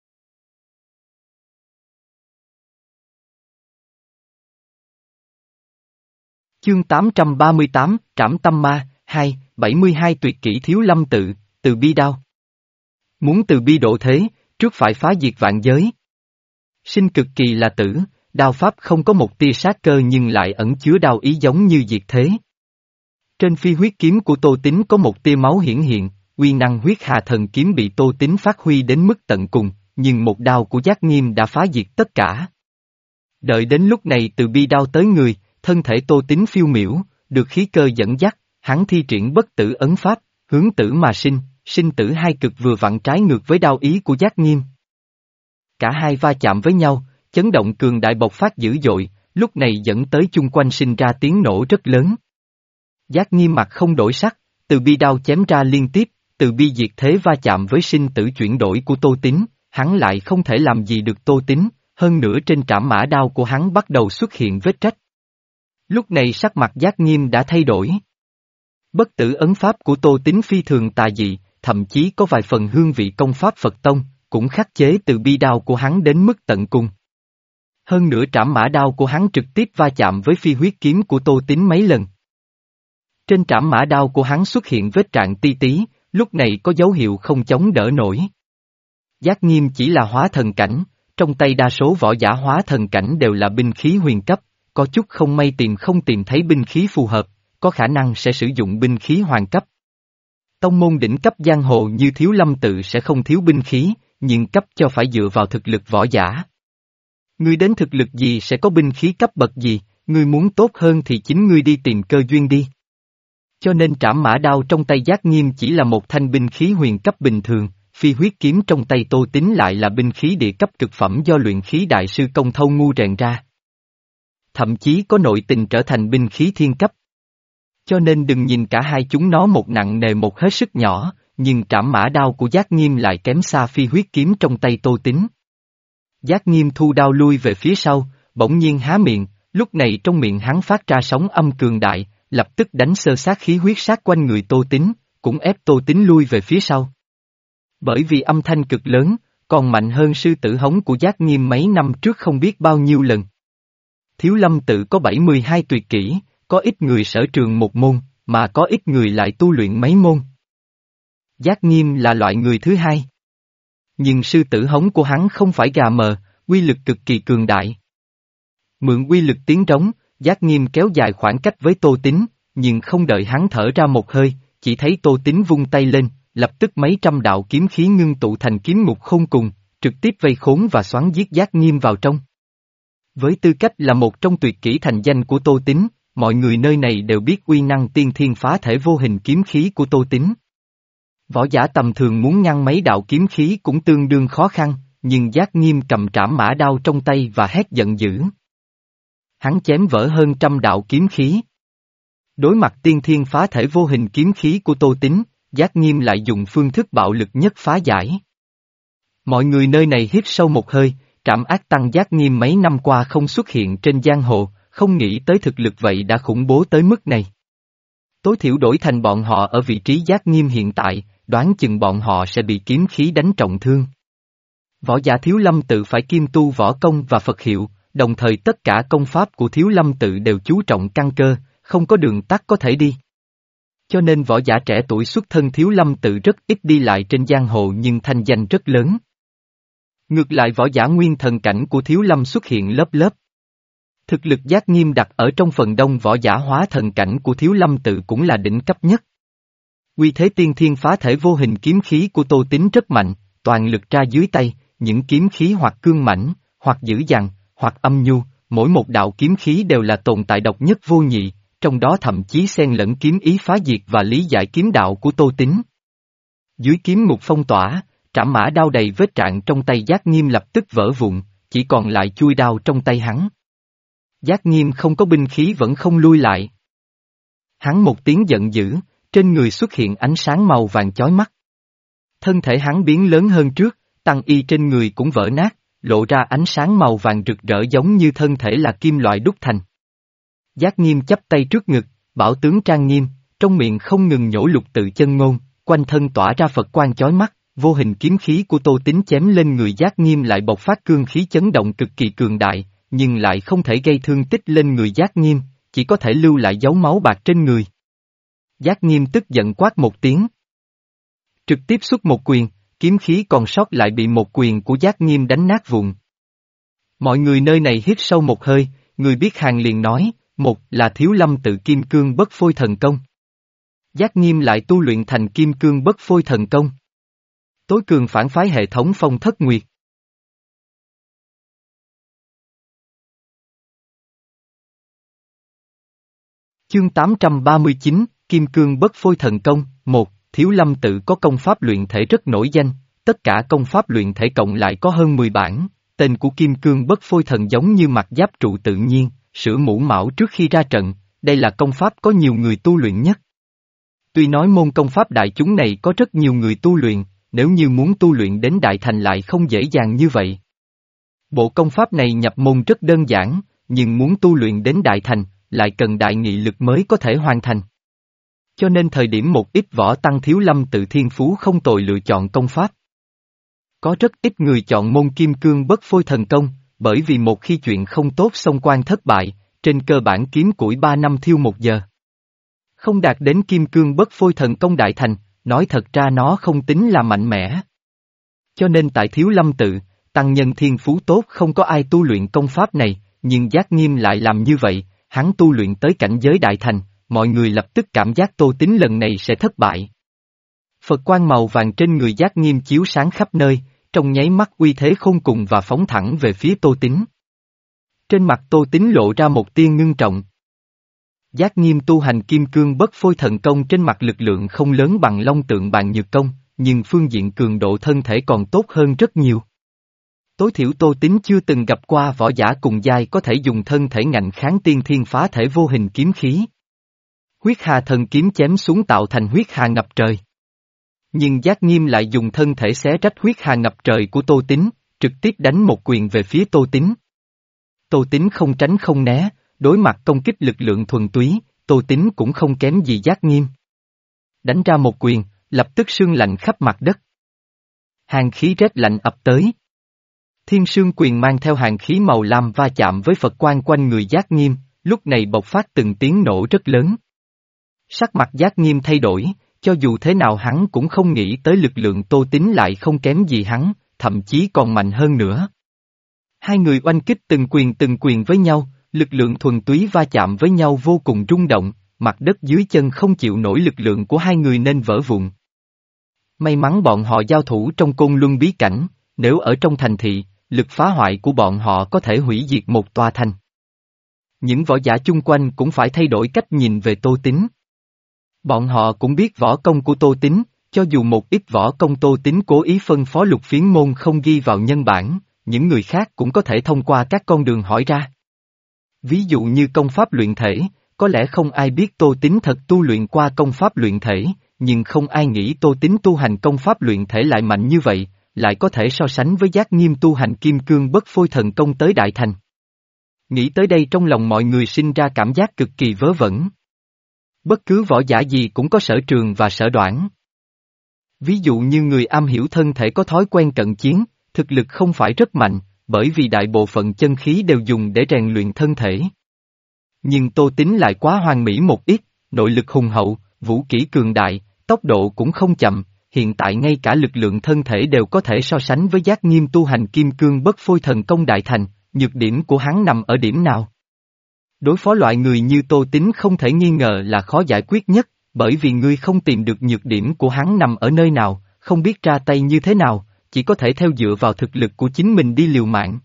Speaker 1: Chương tám trăm ba mươi tám, Trảm Tâm Ma, hai, bảy mươi hai tuyệt kỹ Thiếu Lâm tự, từ bi đao. Muốn từ bi độ thế, trước phải phá diệt vạn giới. Sinh cực kỳ là tử, đao pháp không có một tia sát cơ nhưng lại ẩn chứa đao ý giống như diệt thế. Trên phi huyết kiếm của Tô Tín có một tia máu hiển hiện, uy năng huyết hà thần kiếm bị Tô Tín phát huy đến mức tận cùng, nhưng một đao của Giác Nghiêm đã phá diệt tất cả. Đợi đến lúc này từ bi đao tới người, thân thể Tô Tín phiêu miểu, được khí cơ dẫn dắt, hắn thi triển bất tử ấn pháp, hướng tử mà sinh, sinh tử hai cực vừa vặn trái ngược với đao ý của Giác Nghiêm. Cả hai va chạm với nhau, chấn động cường đại bộc phát dữ dội, lúc này dẫn tới chung quanh sinh ra tiếng nổ rất lớn. Giác Nghiêm mặt không đổi sắc, từ bi đao chém ra liên tiếp, từ bi diệt thế va chạm với sinh tử chuyển đổi của Tô Tín, hắn lại không thể làm gì được Tô Tín, hơn nữa trên trảm mã đao của hắn bắt đầu xuất hiện vết rách. Lúc này sắc mặt Giác Nghiêm đã thay đổi. Bất tử ấn pháp của Tô Tín phi thường tà dị, thậm chí có vài phần hương vị công pháp Phật Tông, cũng khắc chế từ bi đao của hắn đến mức tận cùng. Hơn nữa trảm mã đao của hắn trực tiếp va chạm với phi huyết kiếm của Tô Tín mấy lần. Trên trảm mã đao của hắn xuất hiện vết rạn ti tí, lúc này có dấu hiệu không chống đỡ nổi. Giác Nghiêm chỉ là hóa thần cảnh, trong tay đa số võ giả hóa thần cảnh đều là binh khí huyền cấp, có chút không may tìm không tìm thấy binh khí phù hợp, có khả năng sẽ sử dụng binh khí hoàng cấp. Tông môn đỉnh cấp giang hồ như Thiếu Lâm tự sẽ không thiếu binh khí, nhưng cấp cho phải dựa vào thực lực võ giả. Ngươi đến thực lực gì sẽ có binh khí cấp bậc gì, ngươi muốn tốt hơn thì chính ngươi đi tìm cơ duyên đi. Cho nên trảm mã đao trong tay Giác Nghiêm chỉ là một thanh binh khí huyền cấp bình thường, phi huyết kiếm trong tay Tô Tín lại là binh khí địa cấp cực phẩm do luyện khí đại sư Công Thâu Ngu rèn ra. Thậm chí có nội tình trở thành binh khí thiên cấp. Cho nên đừng nhìn cả hai chúng nó một nặng nề một hết sức nhỏ, nhưng trảm mã đao của Giác Nghiêm lại kém xa phi huyết kiếm trong tay Tô Tín. Giác Nghiêm thu đao lui về phía sau, bỗng nhiên há miệng, lúc này trong miệng hắn phát ra sóng âm cường đại, lập tức đánh sơ sát khí huyết sát quanh người Tô Tín, cũng ép Tô Tín lui về phía sau. Bởi vì âm thanh cực lớn, còn mạnh hơn sư tử hống của Giác Nghiêm mấy năm trước không biết bao nhiêu lần. Thiếu Lâm tự có bảy mươi hai tuyệt kỹ, có ít người sở trường một môn, mà có ít người lại tu luyện mấy môn. Giác Nghiêm là loại người thứ hai. Nhưng sư tử hống của hắn không phải gà mờ, uy lực cực kỳ cường đại. Mượn uy lực tiếng trống, Giác Nghiêm kéo dài khoảng cách với Tô Tín, nhưng không đợi hắn thở ra một hơi, chỉ thấy Tô Tín vung tay lên, lập tức mấy trăm đạo kiếm khí ngưng tụ thành kiếm ngục khôn cùng, trực tiếp vây khốn và xoắn giết Giác Nghiêm vào trong. Với tư cách là một trong tuyệt kỹ thành danh của Tô Tín, mọi người nơi này đều biết uy năng tiên thiên phá thể vô hình kiếm khí của Tô Tín. Võ giả tầm thường muốn ngăn mấy đạo kiếm khí cũng tương đương khó khăn, nhưng Giác Nghiêm cầm trảm mã đao trong tay và hét giận dữ. Hắn chém vỡ hơn trăm đạo kiếm khí. Đối mặt tiên thiên phá thể vô hình kiếm khí của Tô Tín, Giác Nghiêm lại dùng phương thức bạo lực nhất phá giải. Mọi người nơi này hít sâu một hơi, trảm ác tăng Giác Nghiêm mấy năm qua không xuất hiện trên giang hồ, không nghĩ tới thực lực vậy đã khủng bố tới mức này. Tối thiểu đổi thành bọn họ ở vị trí Giác Nghiêm hiện tại, đoán chừng bọn họ sẽ bị kiếm khí đánh trọng thương. Võ giả Thiếu Lâm tự phải kiêm tu võ công và Phật hiệu, đồng thời tất cả công pháp của Thiếu Lâm tự đều chú trọng căn cơ, không có đường tắt có thể đi. Cho nên võ giả trẻ tuổi xuất thân Thiếu Lâm tự rất ít đi lại trên giang hồ nhưng thanh danh rất lớn. Ngược lại võ giả nguyên thần cảnh của Thiếu Lâm xuất hiện lớp lớp. Thực lực Giác Nghiêm đặt ở trong phần đông võ giả hóa thần cảnh của Thiếu Lâm tự cũng là đỉnh cấp nhất. Uy thế tiên thiên phá thể vô hình kiếm khí của Tô Tín rất mạnh, toàn lực ra dưới tay, những kiếm khí hoặc cương mãnh, hoặc dữ dằn, hoặc âm nhu, mỗi một đạo kiếm khí đều là tồn tại độc nhất vô nhị, trong đó thậm chí xen lẫn kiếm ý phá diệt và lý giải kiếm đạo của Tô Tín. Dưới kiếm ngục phong tỏa, trảm mã đao đầy vết trạng trong tay Giác Nghiêm lập tức vỡ vụn, chỉ còn lại chuôi đao trong tay hắn. Giác Nghiêm không có binh khí vẫn không lui lại. Hắn một tiếng giận dữ, trên người xuất hiện ánh sáng màu vàng chói mắt. Thân thể hắn biến lớn hơn trước, tăng y trên người cũng vỡ nát, lộ ra ánh sáng màu vàng rực rỡ giống như thân thể là kim loại đúc thành. Giác Nghiêm chắp tay trước ngực, bảo tướng trang nghiêm, trong miệng không ngừng nhổ lục tự chân ngôn, quanh thân tỏa ra Phật quang chói mắt, vô hình kiếm khí của Tô Tín chém lên người Giác Nghiêm lại bộc phát cương khí chấn động cực kỳ cường đại, nhưng lại không thể gây thương tích lên người Giác Nghiêm, chỉ có thể lưu lại dấu máu bạc trên người. Giác Nghiêm tức giận quát một tiếng. Trực tiếp xuất một quyền, kiếm khí còn sót lại bị một quyền của Giác Nghiêm đánh nát vụn. Mọi người nơi này hít sâu một hơi, người biết hàng liền nói, một là Thiếu Lâm tự kim cương bất phôi thần công. Giác Nghiêm lại tu luyện thành kim cương bất phôi thần công. Tối cường phản phái hệ thống Phong Thất Nguyệt. Chương tám trăm ba mươi chín, Kim Cương Bất Phôi Thần Công, một, Thiếu Lâm tự có công pháp luyện thể rất nổi danh, tất cả công pháp luyện thể cộng lại có hơn mười bản, tên của Kim Cương Bất Phôi Thần giống như mặt giáp trụ tự nhiên, sửa mũ mão trước khi ra trận, đây là công pháp có nhiều người tu luyện nhất. Tuy nói môn công pháp đại chúng này có rất nhiều người tu luyện, nếu như muốn tu luyện đến đại thành lại không dễ dàng như vậy. Bộ công pháp này nhập môn rất đơn giản, nhưng muốn tu luyện đến đại thành, lại cần đại nghị lực mới có thể hoàn thành. Cho nên thời điểm một ít võ tăng Thiếu Lâm tự thiên phú không tồi lựa chọn công pháp. Có rất ít người chọn môn Kim Cương Bất Phôi Thần Công, bởi vì một khi chuyện không tốt xông quan thất bại, trên cơ bản kiếm củi ba năm thiêu một giờ. Không đạt đến Kim Cương Bất Phôi Thần Công đại thành, nói thật ra nó không tính là mạnh mẽ. Cho nên tại Thiếu Lâm tự, tăng nhân thiên phú tốt không có ai tu luyện công pháp này, nhưng Giác Nghiêm lại làm như vậy, hắn tu luyện tới cảnh giới đại thành, mọi người lập tức cảm giác Tô Tín lần này sẽ thất bại. Phật quang màu vàng trên người Giác Nghiêm chiếu sáng khắp nơi, trong nháy mắt uy thế khôn cùng và phóng thẳng về phía Tô Tín. Trên mặt Tô Tín lộ ra một tia ngưng trọng. Giác Nghiêm tu hành Kim Cương Bất Phôi Thần Công trên mặt lực lượng không lớn bằng Long Tượng Bàn Nhược Công, nhưng phương diện cường độ thân thể còn tốt hơn rất nhiều. Tối thiểu Tô Tín chưa từng gặp qua võ giả cùng giai có thể dùng thân thể ngạnh kháng tiên thiên phá thể vô hình kiếm khí. Huyết Hà Thần Kiếm chém xuống tạo thành huyết hà ngập trời. Nhưng Giác Nghiêm lại dùng thân thể xé rách huyết hà ngập trời của Tô Tín, trực tiếp đánh một quyền về phía Tô Tín. Tô Tín không tránh không né, đối mặt công kích lực lượng thuần túy, Tô Tín cũng không kém gì Giác Nghiêm. Đánh ra một quyền, lập tức sương lạnh khắp mặt đất. Hàn khí rét lạnh ập tới. Thiên sương quyền mang theo hàng khí màu lam va chạm với Phật quan quanh người Giác Nghiêm, lúc này bộc phát từng tiếng nổ rất lớn. Sắc mặt Giác Nghiêm thay đổi, cho dù thế nào hắn cũng không nghĩ tới lực lượng Tô Tín lại không kém gì hắn, thậm chí còn mạnh hơn nữa. Hai người oanh kích từng quyền từng quyền với nhau, lực lượng thuần túy va chạm với nhau vô cùng rung động, mặt đất dưới chân không chịu nổi lực lượng của hai người nên vỡ vụn. May mắn bọn họ giao thủ trong côn luân bí cảnh, nếu ở trong thành thị, lực phá hoại của bọn họ có thể hủy diệt một tòa thành. Những võ giả chung quanh cũng phải thay đổi cách nhìn về Tô Tín. Bọn họ cũng biết võ công của Tô Tín, cho dù một ít võ công Tô Tín cố ý phân phó Lục Phiến môn không ghi vào nhân bản, những người khác cũng có thể thông qua các con đường hỏi ra. Ví dụ như công pháp luyện thể, có lẽ không ai biết Tô Tín thật tu luyện qua công pháp luyện thể, nhưng không ai nghĩ Tô Tín tu hành công pháp luyện thể lại mạnh như vậy, lại có thể so sánh với Giác Nghiêm tu hành kim cương bất phôi thần công tới đại thành. Nghĩ tới đây trong lòng mọi người sinh ra cảm giác cực kỳ vớ vẩn. Bất cứ võ giả gì cũng có sở trường và sở đoản. Ví dụ như người am hiểu thân thể có thói quen cận chiến, thực lực không phải rất mạnh, bởi vì đại bộ phận chân khí đều dùng để rèn luyện thân thể. Nhưng Tô Tín lại quá hoàn mỹ một ít, nội lực hùng hậu, vũ kỹ cường đại, tốc độ cũng không chậm, hiện tại ngay cả lực lượng thân thể đều có thể so sánh với Giác Nghiêm tu hành kim cương bất phôi thần công đại thành, nhược điểm của hắn nằm ở điểm nào? Đối phó loại người như Tô Tín không thể nghi ngờ là khó giải quyết nhất, bởi vì ngươi không tìm được nhược điểm của hắn nằm ở nơi nào, không biết ra tay như thế nào, chỉ có thể theo dựa vào thực lực của chính mình đi liều mạng.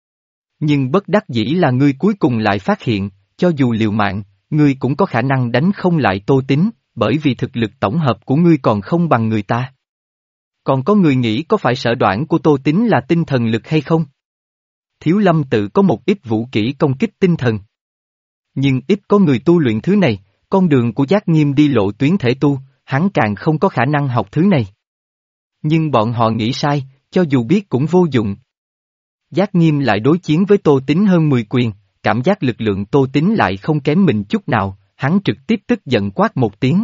Speaker 1: Nhưng bất đắc dĩ là ngươi cuối cùng lại phát hiện, cho dù liều mạng, ngươi cũng có khả năng đánh không lại Tô Tín, bởi vì thực lực tổng hợp của ngươi còn không bằng người ta. Còn có người nghĩ có phải sở đoản của Tô Tín là tinh thần lực hay không? Thiếu Lâm tự có một ít vũ kỹ công kích tinh thần. Nhưng ít có người tu luyện thứ này, con đường của Giác Nghiêm đi lộ tuyến thể tu, hắn càng không có khả năng học thứ này. Nhưng bọn họ nghĩ sai, cho dù biết cũng vô dụng. Giác Nghiêm lại đối chiến với Tô Tín hơn mười quyền, cảm giác lực lượng Tô Tín lại không kém mình chút nào, hắn trực tiếp tức giận quát một tiếng.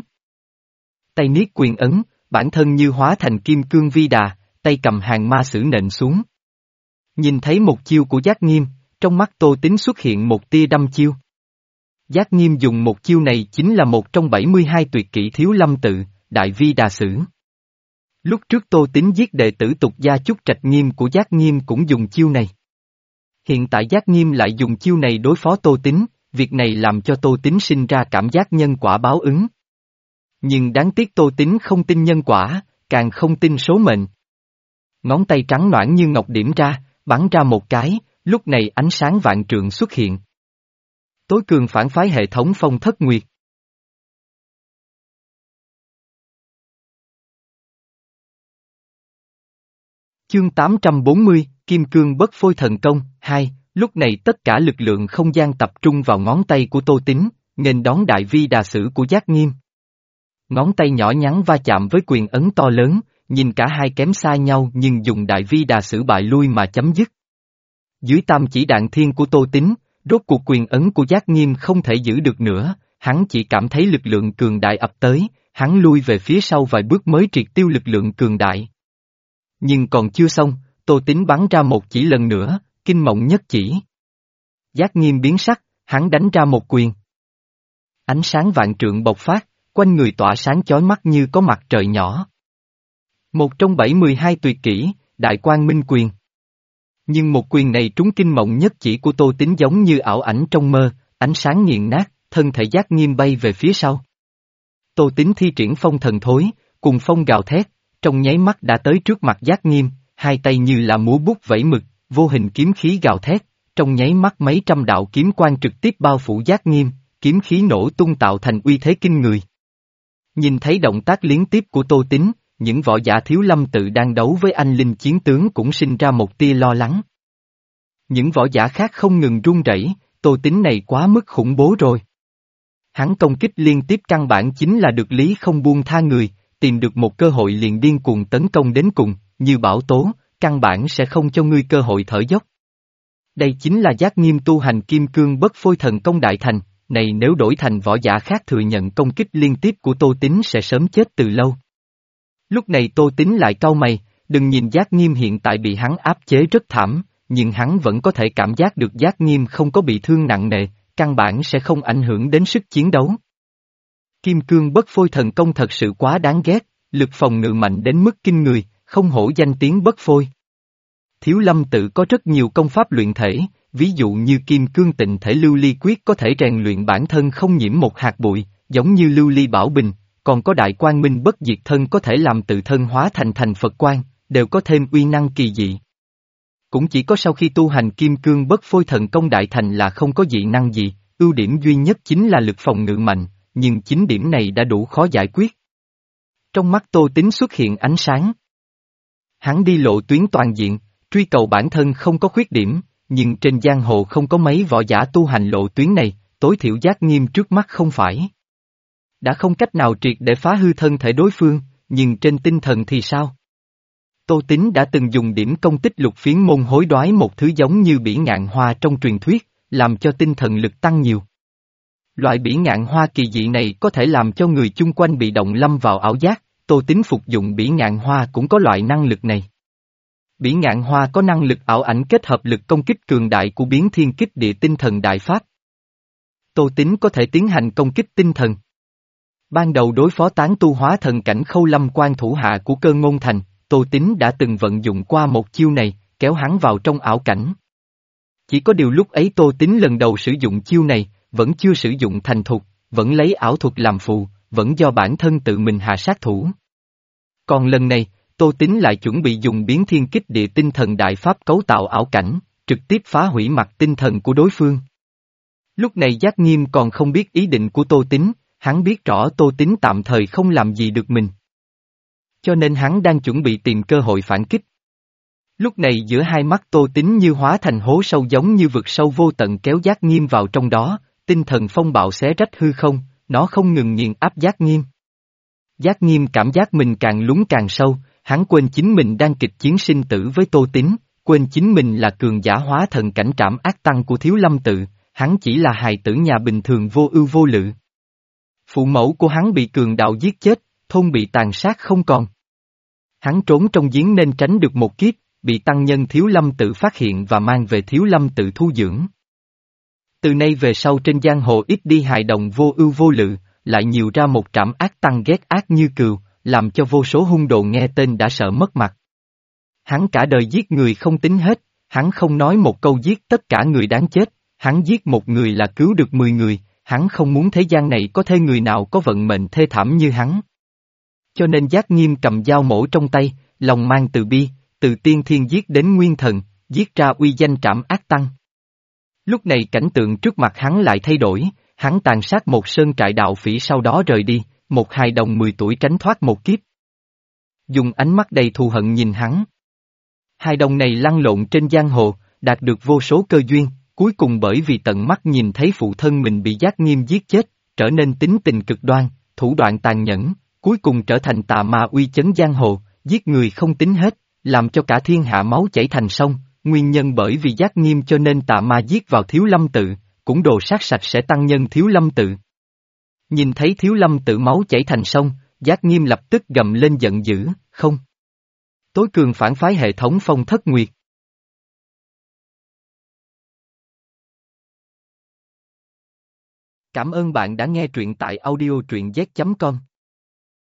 Speaker 1: Tay niết quyền ấn, bản thân như hóa thành kim cương vi đà, tay cầm hàng ma sử nện xuống. Nhìn thấy một chiêu của Giác Nghiêm, trong mắt Tô Tín xuất hiện một tia đăm chiêu. Giác Nghiêm dùng một chiêu này chính là một trong bảy mươi hai tuyệt kỹ Thiếu Lâm tự, Đại Vi Đà Sử. Lúc trước Tô Tín giết đệ tử tục gia Chúc Trạch Nghiêm của Giác Nghiêm cũng dùng chiêu này. Hiện tại Giác Nghiêm lại dùng chiêu này đối phó Tô Tín, việc này làm cho Tô Tín sinh ra cảm giác nhân quả báo ứng. Nhưng đáng tiếc Tô Tín không tin nhân quả, càng không tin số mệnh. Ngón tay trắng nõn như ngọc điểm ra, bắn ra một cái, lúc này ánh sáng vạn trượng xuất hiện. Tối cường phản phái hệ thống Phong Thất Nguyệt. Chương tám trăm bốn mươi, Kim Cương Bất Phôi Thần Công, hai, lúc này tất cả lực lượng không gian tập trung vào ngón tay của Tô Tín, nghênh đón Đại Vi Đà Sử của Giác Nghiêm. Ngón tay nhỏ nhắn va chạm với quyền ấn to lớn, nhìn cả hai kém xa nhau nhưng dùng Đại Vi Đà Sử bại lui mà chấm dứt. Dưới tam chỉ đạn thiên của Tô Tín, rốt cuộc quyền ấn của Giác Nghiêm không thể giữ được nữa, hắn chỉ cảm thấy lực lượng cường đại ập tới, hắn lui về phía sau vài bước mới triệt tiêu lực lượng cường đại. Nhưng còn chưa xong, Tô Tín bắn ra một chỉ lần nữa, kinh mộng nhất chỉ. Giác Nghiêm biến sắc, hắn đánh ra một quyền. Ánh sáng vạn trượng bộc phát, quanh người tỏa sáng chói mắt như có mặt trời nhỏ. Một trong bảy mươi hai tuyệt kỹ, Đại Quang Minh Quyền. Nhưng một quyền này trúng kinh mộng nhất chỉ của Tô Tín giống như ảo ảnh trong mơ, ánh sáng nghiền nát, thân thể Giác Nghiêm bay về phía sau. Tô Tín thi triển phong thần thối, cùng phong gào thét, trong nháy mắt đã tới trước mặt Giác Nghiêm, hai tay như là múa bút vẫy mực, vô hình kiếm khí gào thét, trong nháy mắt mấy trăm đạo kiếm quang trực tiếp bao phủ Giác Nghiêm, kiếm khí nổ tung tạo thành uy thế kinh người. Nhìn thấy động tác liên tiếp của Tô Tín, những võ giả Thiếu Lâm tự đang đấu với anh linh chiến tướng cũng sinh ra một tia lo lắng. Những võ giả khác không ngừng run rẩy, Tô Tín này quá mức khủng bố rồi. Hắn công kích liên tiếp căn bản chính là được lý không buông tha người, tìm được một cơ hội liền điên cuồng tấn công đến cùng, như bão tố, căn bản sẽ không cho ngươi cơ hội thở dốc. Đây chính là Giác Nghiêm tu hành kim cương bất phôi thần công đại thành, này nếu đổi thành võ giả khác thừa nhận công kích liên tiếp của Tô Tín sẽ sớm chết từ lâu. Lúc này Tô Tín lại cau mày, đừng nhìn Giác Nghiêm hiện tại bị hắn áp chế rất thảm, nhưng hắn vẫn có thể cảm giác được Giác Nghiêm không có bị thương nặng nề, căn bản sẽ không ảnh hưởng đến sức chiến đấu. Kim cương bất phôi thần công thật sự quá đáng ghét, lực phòng ngự mạnh đến mức kinh người, không hổ danh tiếng bất phôi. Thiếu Lâm tự có rất nhiều công pháp luyện thể, ví dụ như kim cương tịnh thể lưu ly quyết có thể rèn luyện bản thân không nhiễm một hạt bụi, giống như lưu ly bảo bình, còn có đại quang minh bất diệt thân có thể làm tự thân hóa thành thành Phật quan, đều có thêm uy năng kỳ dị. Cũng chỉ có sau khi tu hành kim cương bất phôi thần công đại thành là không có dị năng gì, ưu điểm duy nhất chính là lực phòng ngự mạnh, nhưng chính điểm này đã đủ khó giải quyết. Trong mắt Tô Tín xuất hiện ánh sáng. Hắn đi lộ tuyến toàn diện, truy cầu bản thân không có khuyết điểm, nhưng trên giang hồ không có mấy võ giả tu hành lộ tuyến này, tối thiểu Giác Nghiêm trước mắt không phải. Đã không cách nào triệt để phá hư thân thể đối phương, nhưng trên tinh thần thì sao? Tô Tín đã từng dùng điểm công tích lục phiến môn hối đoái một thứ giống như bỉ ngạn hoa trong truyền thuyết, làm cho tinh thần lực tăng nhiều. Loại bỉ ngạn hoa kỳ dị này có thể làm cho người chung quanh bị động lâm vào ảo giác, Tô Tín phục dụng bỉ ngạn hoa cũng có loại năng lực này. Bỉ ngạn hoa có năng lực ảo ảnh kết hợp lực công kích cường đại của biến thiên kích địa tinh thần đại pháp. Tô Tín có thể tiến hành công kích tinh thần. Ban đầu đối phó tán tu hóa thần cảnh Khâu Lâm quan thủ hạ của Cơ Ngôn Thành, Tô Tín đã từng vận dụng qua một chiêu này, kéo hắn vào trong ảo cảnh. Chỉ có điều lúc ấy Tô Tín lần đầu sử dụng chiêu này, vẫn chưa sử dụng thành thục, vẫn lấy ảo thuật làm phụ, vẫn do bản thân tự mình hạ sát thủ. Còn lần này, Tô Tín lại chuẩn bị dùng biến thiên kích địa tinh thần đại pháp cấu tạo ảo cảnh, trực tiếp phá hủy mặt tinh thần của đối phương. Lúc này Giác Nghiêm còn không biết ý định của Tô Tín, hắn biết rõ Tô Tín tạm thời không làm gì được mình. Cho nên hắn đang chuẩn bị tìm cơ hội phản kích. Lúc này giữa hai mắt Tô Tín như hóa thành hố sâu giống như vực sâu vô tận kéo Giác Nghiêm vào trong đó, tinh thần phong bạo xé rách hư không, nó không ngừng nghiền áp Giác Nghiêm. Giác Nghiêm cảm giác mình càng lún càng sâu, hắn quên chính mình đang kịch chiến sinh tử với Tô Tín, quên chính mình là cường giả hóa thần cảnh trảm ác tăng của Thiếu Lâm tự, hắn chỉ là hài tử nhà bình thường vô ưu vô lự. Phụ mẫu của hắn bị cường đạo giết chết, thôn bị tàn sát không còn. Hắn trốn trong giếng nên tránh được một kiếp, bị tăng nhân Thiếu Lâm tự phát hiện và mang về Thiếu Lâm tự thu dưỡng. Từ nay về sau trên giang hồ ít đi hài đồng vô ưu vô lự, lại nhiều ra một trảm ác tăng ghét ác như cừu, làm cho vô số hung đồ nghe tên đã sợ mất mặt. Hắn cả đời giết người không tính hết, hắn không nói một câu giết tất cả người đáng chết, hắn giết một người là cứu được mười người, hắn không muốn thế gian này có thêm người nào có vận mệnh thê thảm như hắn. Cho nên Giác Nghiêm cầm dao mổ trong tay, lòng mang từ bi, từ tiên thiên giết đến nguyên thần, giết ra uy danh trảm ác tăng. Lúc này cảnh tượng trước mặt hắn lại thay đổi, hắn tàn sát một sơn trại đạo phỉ sau đó rời đi, một hài đồng mười tuổi tránh thoát một kiếp. Dùng ánh mắt đầy thù hận nhìn hắn. Hài đồng này lăn lộn trên giang hồ, đạt được vô số cơ duyên, cuối cùng bởi vì tận mắt nhìn thấy phụ thân mình bị Giác Nghiêm giết chết, trở nên tính tình cực đoan, thủ đoạn tàn nhẫn, cuối cùng trở thành tà ma uy chấn giang hồ, giết người không tính hết, làm cho cả thiên hạ máu chảy thành sông, nguyên nhân bởi vì Giác Nghiêm cho nên tà ma giết vào Thiếu Lâm tự, cũng đồ sát sạch sẽ tăng nhân Thiếu Lâm tự. Nhìn thấy Thiếu Lâm tự máu chảy thành sông, Giác Nghiêm lập tức gầm lên giận dữ, không. Tối cường phản phái hệ thống Phong Thất Nguyệt. Cảm ơn bạn đã nghe truyện tại audio truyện z chấm com.